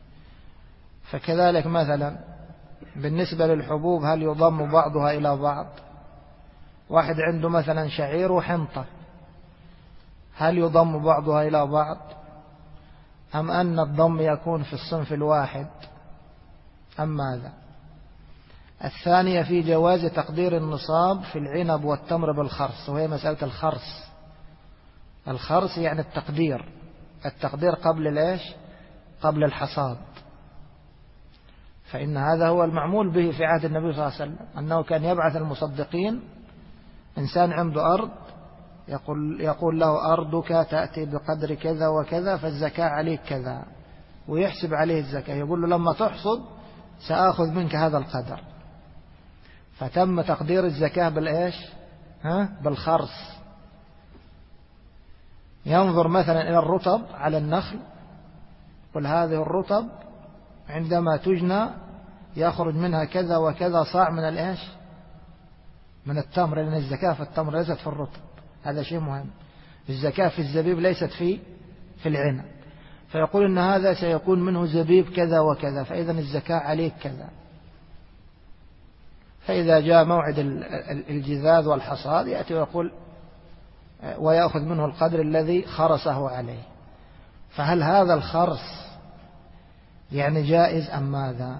فكذلك مثلا بالنسبة للحبوب هل يضم بعضها إلى بعض؟ واحد عنده مثلا شعير وحنطة، هل يضم بعضها إلى بعض أم أن الضم يكون في الصنف الواحد أم ماذا؟ الثانية في جواز تقدير النصاب في العنب والتمر بالخرص، وهي مسألة الخرص. الخرص يعني التقدير قبل الإيش؟ قبل الحصاد. فإن هذا هو المعمول به في عهد النبي صلى الله عليه وسلم، أنه كان يبعث المصدقين. إنسان عنده أرض يقول له أرضك تأتي بقدر كذا وكذا فالزكاة عليك كذا، ويحسب عليه الزكاة، يقول له لما تحصد سآخذ منك هذا القدر. فتم تقدير الزكاة بالإيش؟ بالخرص. ينظر مثلا إلى الرطب على النخل، قل هذه الرطب عندما تجنى يخرج منها كذا وكذا صاع من الإيش؟ من التمر، لأن الزكاة في التمر ليست في الرطب. هذا شيء مهم. الزكاة في الزبيب ليست في العنب. فيقول إن هذا سيكون منه زبيب كذا وكذا، فإذا الزكاة عليك كذا. فإذا جاء موعد الجذاذ والحصاد يأتي ويقول ويأخذ منه القدر الذي خرصه عليه. فهل هذا الخرص يعني جائز أم ماذا؟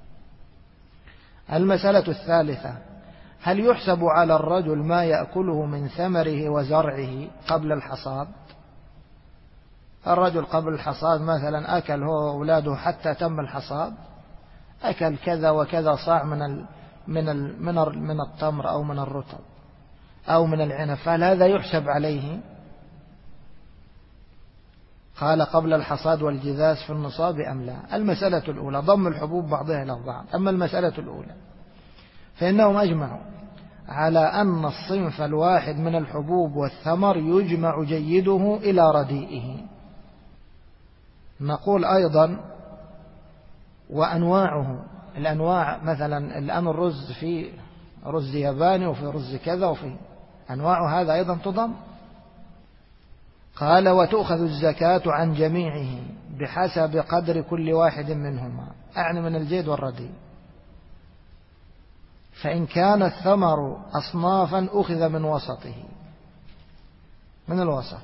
المسألة الثالثة هل يحسب على الرجل ما يأكله من ثمره وزرعه قبل الحصاد؟ الرجل قبل الحصاد مثلا أكل هو وأولاده حتى تم الحصاد، أكل كذا وكذا صاع من التمر أو من الرطب أو من العنب، فهل هذا يحسب عليه؟ قال قبل الحصاد والجذاذ في النصاب أم لا؟ المسألة الأولى ضم الحبوب بعضها إلى بعض. أما المسألة الأولى فإنهم أجمعوا على أن الصنف الواحد من الحبوب والثمر يجمع جيده إلى رديئه. نقول أيضا وأنواعه، الأنواع مثلا الآن الرز في رز ياباني وفي رز كذا وفي أنواع، هذا أيضا تضم. قال وتؤخذ الزكاة عن جميعه بحسب قدر كل واحد منهما، أعني من الجيد والرديء. فإن كان الثمر أصنافا أخذ من وسطه، من الوسط،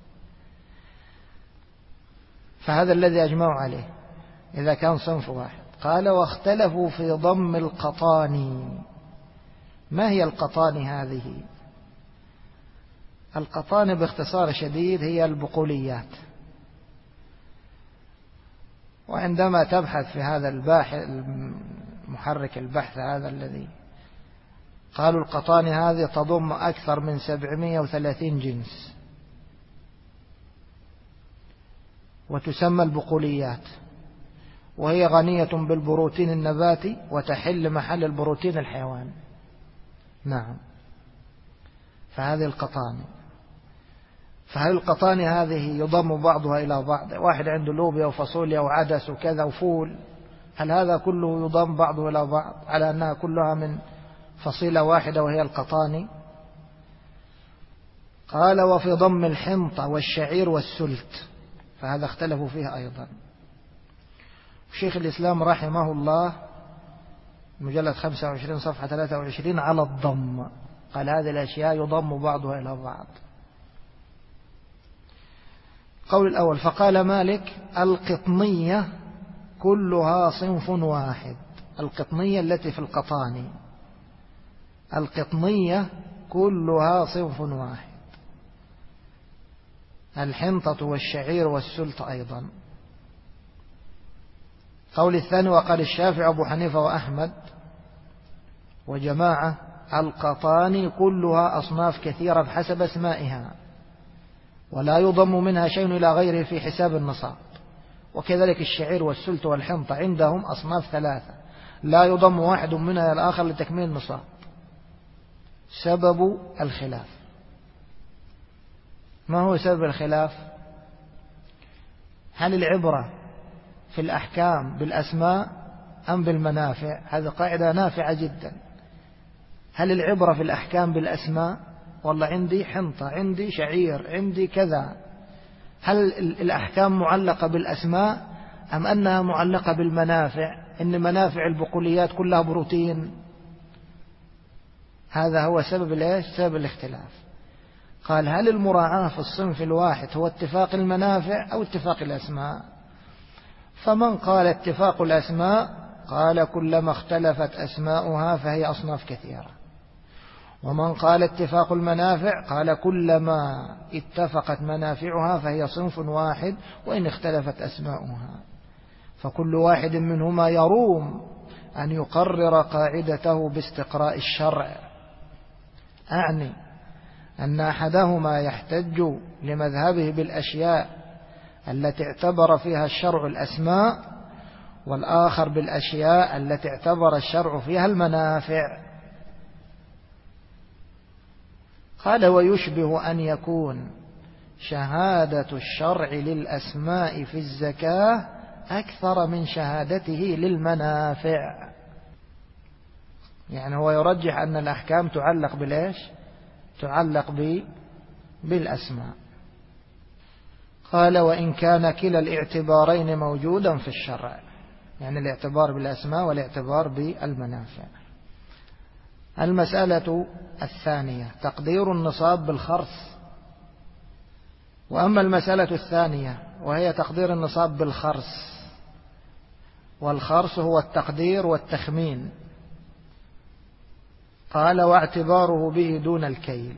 فهذا الذي أجمعوا عليه إذا كان صنف واحد. قال واختلفوا في ضم القطاني. ما هي القطاني هذه؟ القطاني باختصار شديد هي البقوليات. وعندما تبحث في هذا الباحث محرك البحث هذا الذي قالوا القطاني هذه تضم أكثر من 730 جنس، وتسمى البقوليات، وهي غنية بالبروتين النباتي وتحل محل البروتين الحيواني. نعم، فهذه القطاني. فهل القطاني هذه يضم بعضها إلى بعض؟ واحد عنده لوبيا وفاصوليا وعدس وكذا وفول، هل هذا كله يضم بعضه إلى بعض على أنها كلها من فصيلة واحدة وهي القطاني؟ قال وفي ضم الحنطة والشعير والسلت، فهذا اختلفوا فيه أيضا. شيخ الإسلام رحمه الله مجلد 25 صفحة 23 على الضم، قال هذه الأشياء يضم بعضها إلى بعض. قول الأول فقال مالك القطنية كلها صنف واحد. القطنية التي في القطاني، القطنية كلها صنف واحد. الحنطة والشعير والسلت أيضا. قول الثاني وقال الشافعي أبو حنيفة وأحمد وجماعة القطان كلها أصناف كثيرة بحسب اسمائها، ولا يضم منها شيء إلى غيره في حساب النصاب. وكذلك الشعير والسلت والحنطة عندهم أصناف ثلاثة لا يضم واحد منها إلى الآخر لتكميل النصاب. سبب الخلاف، ما هو سبب الخلاف؟ هل العبرة في الأحكام بالأسماء أم بالمنافع؟ هذه قاعدة نافعة جدا. هل العبرة في الأحكام بالأسماء؟ والله عندي حنطة، عندي شعير، عندي كذا. هل الأحكام معلقة بالأسماء أم أنها معلقة بالمنافع؟ إن منافع البقوليات كلها بروتين. هذا هو سبب ليش؟ سبب الاختلاف. قال هل المراعاة في الصنف الواحد هو اتفاق المنافع أو اتفاق الأسماء؟ فمن قال اتفاق الأسماء قال كلما اختلفت أسماؤها فهي أصناف كثيرة، ومن قال اتفاق المنافع قال كلما اتفقت منافعها فهي صنف واحد وإن اختلفت أسماؤها. فكل واحد منهما يروم أن يقرر قاعدته باستقراء الشرع، أعني أن أحدهما يحتج لمذهبه بالأشياء التي اعتبر فيها الشرع الأسماء، والآخر بالأشياء التي اعتبر الشرع فيها المنافع. قال ويشبه أن يكون شهادة الشرع للأسماء في الزكاة أكثر من شهادته للمنافع. يعني هو يرجح أن الأحكام تعلق بالإيش؟ تعلق بالأسماء. قال وإن كان كلا الاعتبارين موجودا في الشرع، يعني الاعتبار بالأسماء والاعتبار بالمنافع. المسألة الثانية تقدير النصاب بالخرص. وأما المسألة الثانية وهي تقدير النصاب بالخرص، والخرص هو التقدير والتخمين. قال واعتباره به دون الكيل.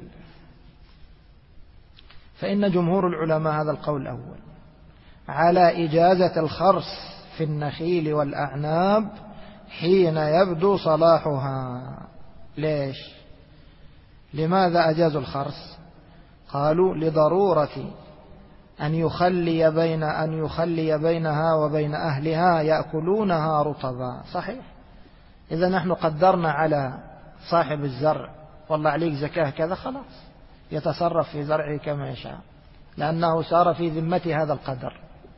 فإن جمهور العلماء هذا القول الأول على إجازة الخرص في النخيل والأعناب حين يبدو صلاحها. ليش؟ لماذا أجازوا الخرص؟ قالوا لضرورة أن يخلي بينها وبين أهلها يأكلونها رطبا. صحيح، إذا نحن قدرنا على صاحب الزرع والله عليك زكاة كذا، خلاص يتصرف في زرعه كما يشاء لأنه صار في ذمته هذا القدر.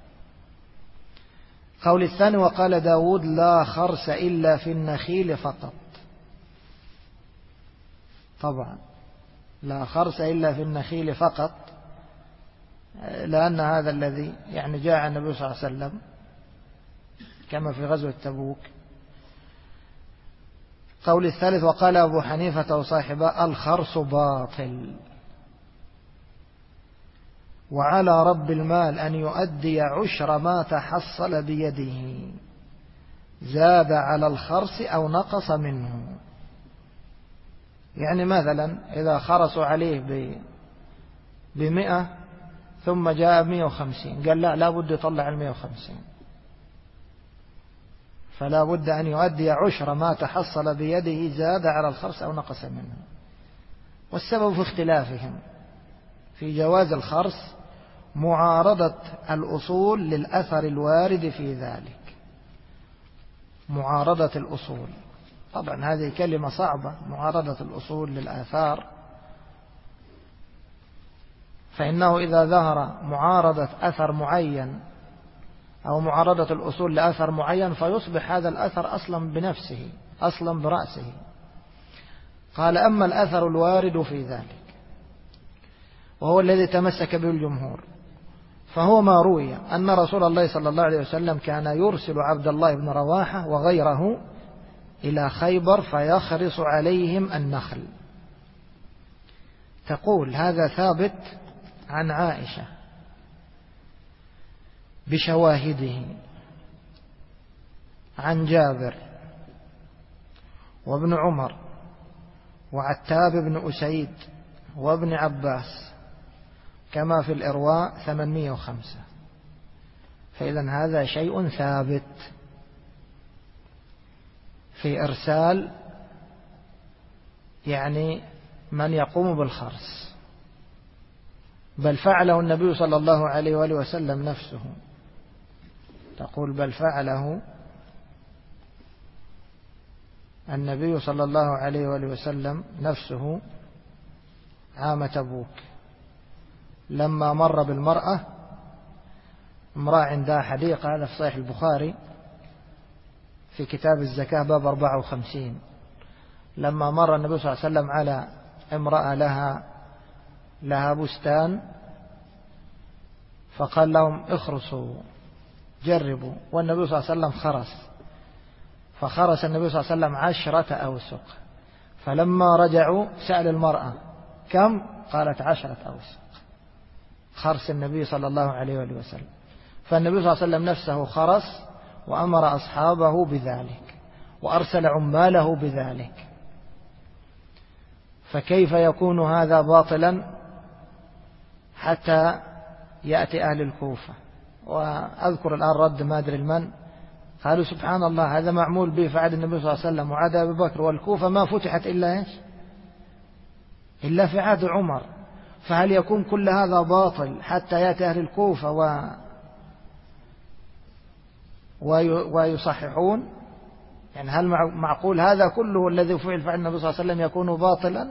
قول الثاني وقال داود لا خرس إلا في النخيل فقط. طبعا لا خرس إلا في النخيل فقط، لأن هذا الذي يعني جاء النبي صلى الله عليه وسلم كما في غزوة تبوك. قول الثالث وقال أبو حنيفة وصاحبه الخرس باطل، وعلى رب المال أن يؤدي عشر ما تحصل بيده، زاد على الخرس أو نقص منه. يعني مثلا إذا خرسوا عليه 100 ثم جاء 150 قال لا بد يطلع 150، فلا بد أن يؤدي عشر ما تحصل بيده زاد على الخرس أو نقص منه. والسبب في اختلافهم في جواز الخرس معارضة الأصول للأثر الوارد في ذلك. معارضة الأصول، طبعا هذه كلمة صعبة، معارضة الأصول للآثار. فإنه إذا ظهر معارضة أثر معين أو معارضة الأصول لأثر معين فيصبح هذا الأثر أصلا بنفسه، أصلا برأسه. قال أما الأثر الوارد في ذلك وهو الذي تمسك به الجمهور، فهو ما روي أن رسول الله صلى الله عليه وسلم كان يرسل عبد الله بن رواحة وغيره إلى خيبر فيخرص عليهم النخل. تقول هذا ثابت عن عائشة بشواهده عن جابر وابن عمر وعتاب بن أسيد وابن عباس كما في الإرواء 805. فإذا هذا شيء ثابت في إرسال يعني من يقوم بالخرس، بل فعله النبي صلى الله عليه وآله وسلم نفسه. تقول بل فعله النبي صلى الله عليه وآله وسلم نفسه عام تبوك، لما مر بالمرأة، امرأة عندها حديقة، هذا في صحيح البخاري في كتاب الزكاة باب 54. لما مر النبي صلى الله عليه وسلم على امرأة لها بستان، فقال لهم اخرسوا جربوا، والنبي صلى الله عليه وسلم خرس، فخرس النبي صلى الله عليه وسلم 10 أوسق. فلما رجعوا سأل المرأة كم؟ قالت 10 أوسق، خرس النبي صلى الله عليه وآله وسلم. فالنبي صلى الله عليه وسلم نفسه خرس وأمر أصحابه بذلك وأرسل عماله بذلك، فكيف يكون هذا باطلا حتى يأتي أهل الكوفة؟ وأذكر الآن رد ما أدري المن، قالوا سبحان الله هذا معمول به في عهد النبي صلى الله عليه وسلم وعهد أبي بكر، والكوفة ما فتحت إلا إيش؟ إلا في عهد عمر، فهل يكون كل هذا باطل حتى يأتي أهل الكوفة ويصححون؟ يعني هل معقول هذا كله الذي فعل في النبي صلى الله عليه وسلم يكون باطلا؟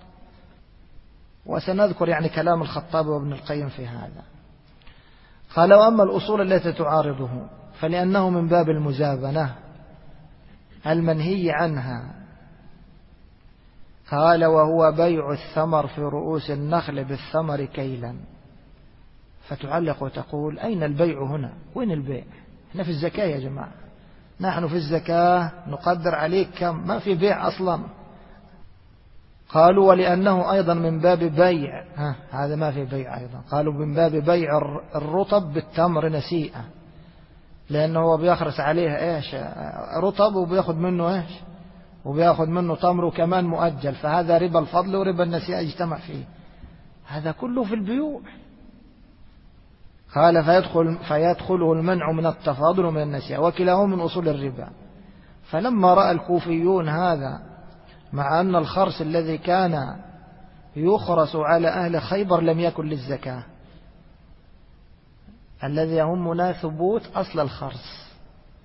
وسنذكر يعني كلام الخطابي وابن القيم في هذا. قال وأما الأصول التي تعارضه فلأنه من باب المزابنة المنهي عنها. قال وهو بيع الثمر في رؤوس النخل بالثمر كيلا. فتعلق وتقول أين البيع هنا؟ وين البيع؟ احنا في الزكاة يا جماعة، نحن في الزكاة نقدر عليك كم، ما في بيع أصلا. قالوا ولأنه أيضا من باب بيع، هذا ما في بيع أيضا. قالوا من باب بيع الرطب بالتمر نسيئة، لأنه هو بيخرس عليه إيش؟ رطب، وبياخد منه إيش؟ وبياخد منه تمر وكمان مؤجل، فهذا ربا الفضل وربا النسيئة يجتمع فيه، هذا كله في البيوع. قال فيدخله المنع من التفاضل ومن النسيئة، وكلاهما من أصول الربا. فلما رأى الكوفيون هذا، مع أن الخرس الذي كان يخرس على أهل خيبر لم يكن للزكاة، الذي يهمنا ثبوت أصل الخرس.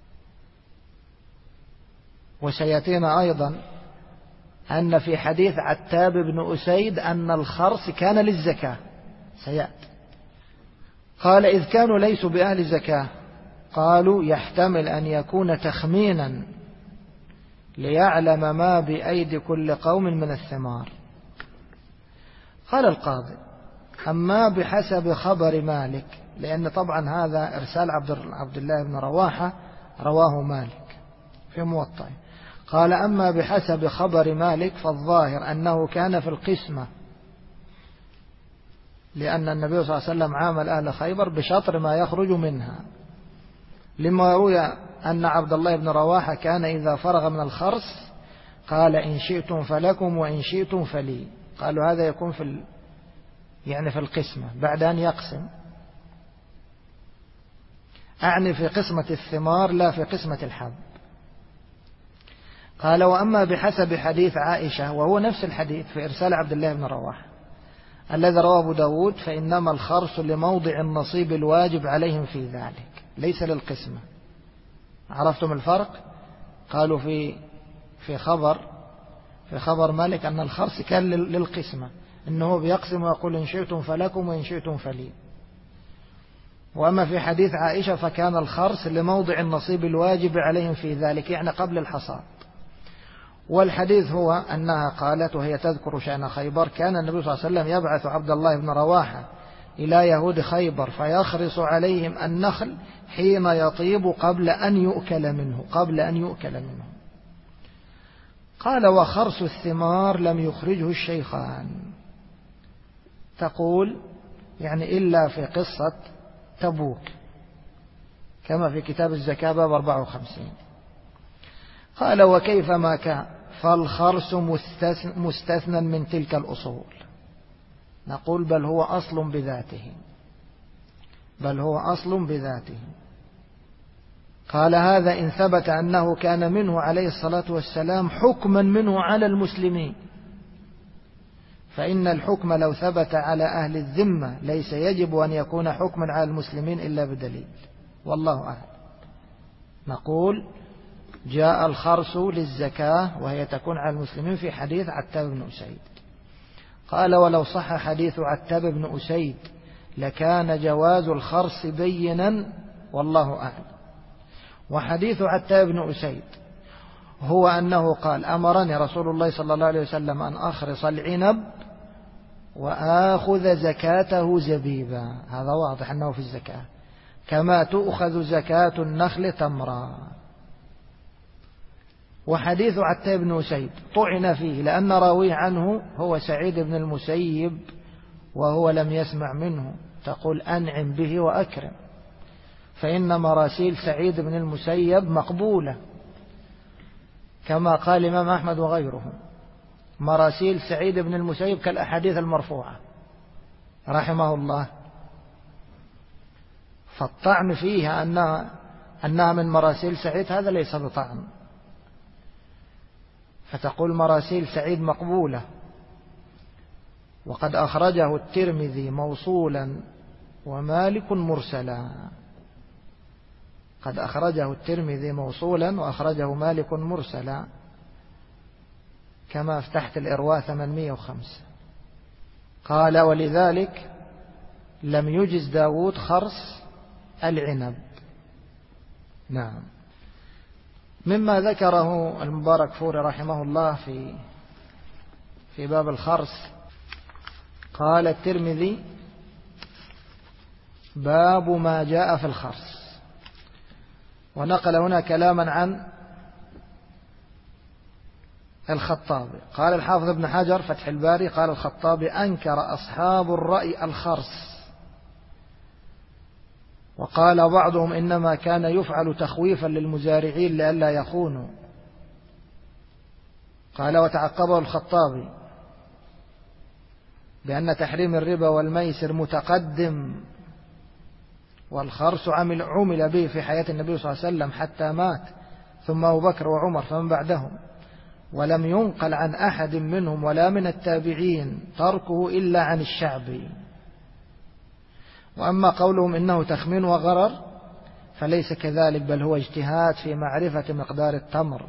وسيأتينا أيضا أن في حديث عتاب بن أسيد أن الخرس كان للزكاة، سيأتي. قال إذ كانوا ليسوا بأهل زكاة. قالوا يحتمل أن يكون تخمينا ليعلم ما بأيدي كل قوم من الثمار. قال القاضي أما بحسب خبر مالك، لأن طبعا هذا إرسال عبد الله بن رواحة رواه مالك في موطئ. قال أما بحسب خبر مالك فالظاهر أنه كان في القسمة، لأن النبي صلى الله عليه وسلم عامل أهل خيبر بشطر ما يخرج منها، لما روي أن عبد الله بن رواحة كان إذا فرغ من الخرس قال إن شئتم فلكم وإن شئتم فلي. قالوا هذا يكون يعني في القسمة بعد أن يقسم، أعني في قسمة الثمار لا في قسمة الحب. قال وأما بحسب حديث عائشة، وهو نفس الحديث في إرسال عبد الله بن رواحة الذي رواه أبو داود، فإنما الخرس لموضع النصيب الواجب عليهم في ذلك ليس للقسمة. عرفتم الفرق؟ قالوا في خبر مالك أن الخرس كان للقسمة، إنه بيقسم ويقول إن شئتم فلكم وإن شئتم فلي. وأما في حديث عائشة فكان الخرس لموضع النصيب الواجب عليهم في ذلك، يعني قبل الحصاد. والحديث هو أنها قالت وهي تذكر شأن خيبر كان النبي صلى الله عليه وسلم يبعث عبد الله بن رواحة إلى يهود خيبر فيخرس عليهم النخل حين يطيب قبل أن يؤكل منه. قال وخرس الثمار لم يخرجه الشيخان. تقول يعني إلا في قصة تبوك كما في كتاب الزكاة باب 54. قال وكيف ما كان فالخرس مستثنى من تلك الأصول. نقول بل هو أصل بذاته. قال هذا إن ثبت أنه كان منه عليه الصلاة والسلام حكما منه على المسلمين. فإن الحكم لو ثبت على أهل الذمة ليس يجب أن يكون حكما على المسلمين إلا بدليل، والله أعلم. نقول جاء الخرس للزكاة وهي تكون على المسلمين في حديث عتاب بن أسيد. قال ولو صح حديث عتاب بن أسيد لكان جواز الخرس بينا، والله أعلم. وحديث عتاب بن أسيد هو أنه قال أمرني رسول الله صلى الله عليه وسلم أن أخرص العنب وآخذ زكاته زبيبا، هذا واضح أنه في الزكاة، كما تؤخذ زكاة النخل تمرا. وحديث عتاب بن أسيد طعن فيه لأن راويه عنه هو سعيد بن المسيب وهو لم يسمع منه، تقول أنعم به وأكرم، فإن مراسيل سعيد بن المسيب مقبولة كما قال الإمام أحمد وغيره. مراسيل سعيد بن المسيب كالأحاديث المرفوعة رحمه الله، فالطعن فيها أنها من مراسيل سعيد هذا ليس بطعن، فتقول مراسيل سعيد مقبولة. وقد أخرجه الترمذي موصولا ومالك مرسلا، قد أخرجه الترمذي موصولا وأخرجه مالك مرسلا كما تحت الإرواء 805. قال ولذلك لم يجز داود خرس العنب. نعم. مما ذكره المبارك فوري رحمه الله في باب الخرس، قال الترمذي باب ما جاء في الخرس، ونقل هنا كلاما عن الخطابي. قال الحافظ ابن حجر فتح الباري قال الخطابي أنكر أصحاب الرأي الخرس، وقال بعضهم إنما كان يفعل تخويفا للمزارعين لئلا يخونوا. قال وتعقبه الخطابي بأن تحريم الربا والميسر متقدم، والخرس عمل به في حياة النبي صلى الله عليه وسلم حتى مات، ثم أبو بكر وعمر فمن بعدهم، ولم ينقل عن أحد منهم ولا من التابعين تركه إلا عن الشعبي. وأما قولهم إنه تخمين وغرر فليس كذلك، بل هو اجتهاد في معرفة مقدار التمر.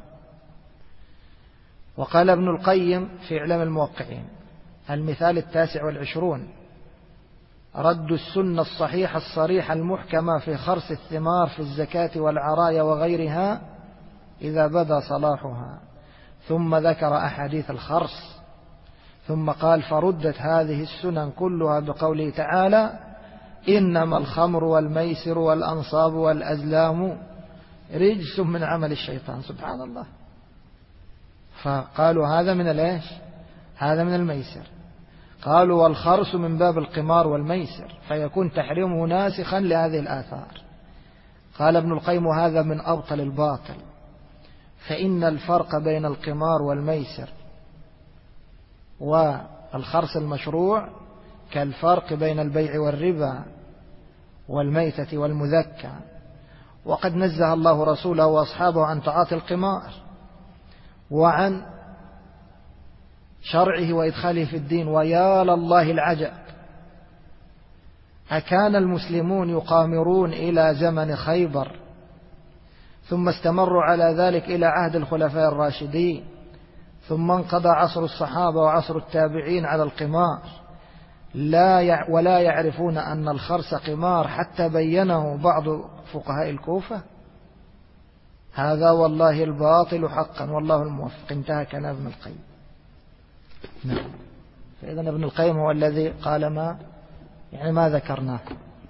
وقال ابن القيم في إعلام الموقعين المثال 29 رد السنة الصحيحة الصريحة المحكمة في خرس الثمار في الزكاة والعرايا وغيرها إذا بدا صلاحها، ثم ذكر أحاديث الخرس، ثم قال فردت هذه السنن كلها بقوله تعالى إنما الخمر والميسر والأنصاب والأزلام رجس من عمل الشيطان. سبحان الله. فقالوا هذا من الإيش؟ هذا من الميسر. قالوا والخرس من باب القمار والميسر، فيكون تحريمه ناسخا لهذه الآثار. قال ابن القيم هذا من أبطل الباطل، فإن الفرق بين القمار والميسر والخرس المشروع كالفرق بين البيع والربا والميتة والمذكى، وقد نزه الله رسوله وأصحابه عن تعاطي القمار وعن شرعه وإدخاله في الدين. ويا لله العجب، أكان المسلمون يقامرون إلى زمن خيبر ثم استمروا على ذلك إلى عهد الخلفاء الراشدين، ثم انقضى عصر الصحابة وعصر التابعين على القمار ولا يعرفون أن الخرس قمار حتى بينه بعض فقهاء الكوفة؟ هذا والله الباطل حقا والله الموفق. انتهى كلام ابن القيم. نعم. فإذن ابن القيم هو الذي قال ما ذكرناه.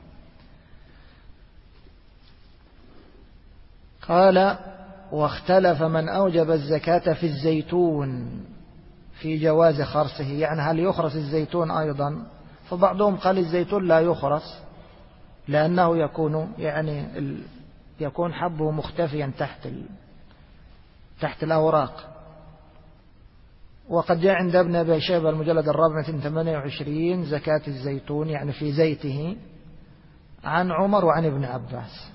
قال واختلف من أوجب الزكاة في الزيتون في جواز خرسه، يعني هل يخرس الزيتون أيضا؟ فبعضهم قال الزيتون لا يخرس لأنه يكون حبه مختفيا تحت الأوراق. وقد جاء عند ابن أبي شيبة المجلد 428 زكاة الزيتون يعني في زيته عن عمر وعن ابن عباس.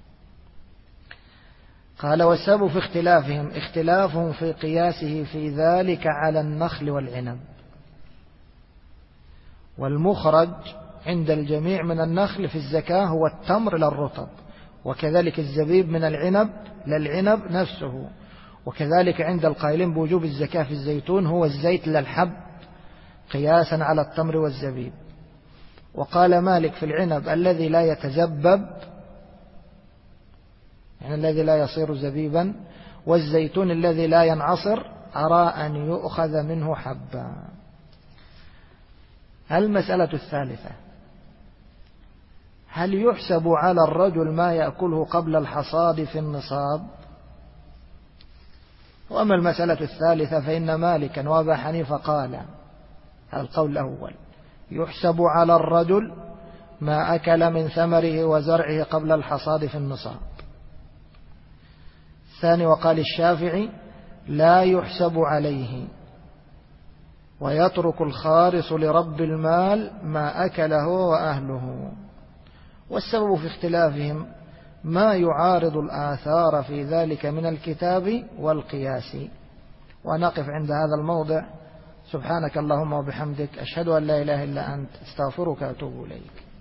قال والسبب في اختلافهم في قياسه في ذلك على النخل والعنب. والمخرج عند الجميع من النخل في الزكاة هو التمر للرطب، وكذلك الزبيب من العنب للعنب نفسه، وكذلك عند القائلين بوجوب الزكاة في الزيتون هو الزيت للحب قياسا على التمر والزبيب. وقال مالك في العنب الذي لا يتزبب، يعني الذي لا يصير زبيبا، والزيتون الذي لا ينعصر، أرى أن يؤخذ منه حبا. المسألة الثالثة: هل يحسب على الرجل ما يأكله قبل الحصاد في النصاب؟ وأما المسألة الثالثة فإن مالكا وأبا حنيفة قال هذا القول الأول: يحسب على الرجل ما أكل من ثمره وزرعه قبل الحصاد في النصاب. الثاني وقال الشافعي: لا يحسب عليه، ويترك الخارص لرب المال ما أكله وأهله. والسبب في اختلافهم ما يعارض الآثار في ذلك من الكتاب والقياس. ونقف عند هذا الموضع. سبحانك اللهم وبحمدك، أشهد أن لا إله إلا أنت، استغفرك وأتوب إليك.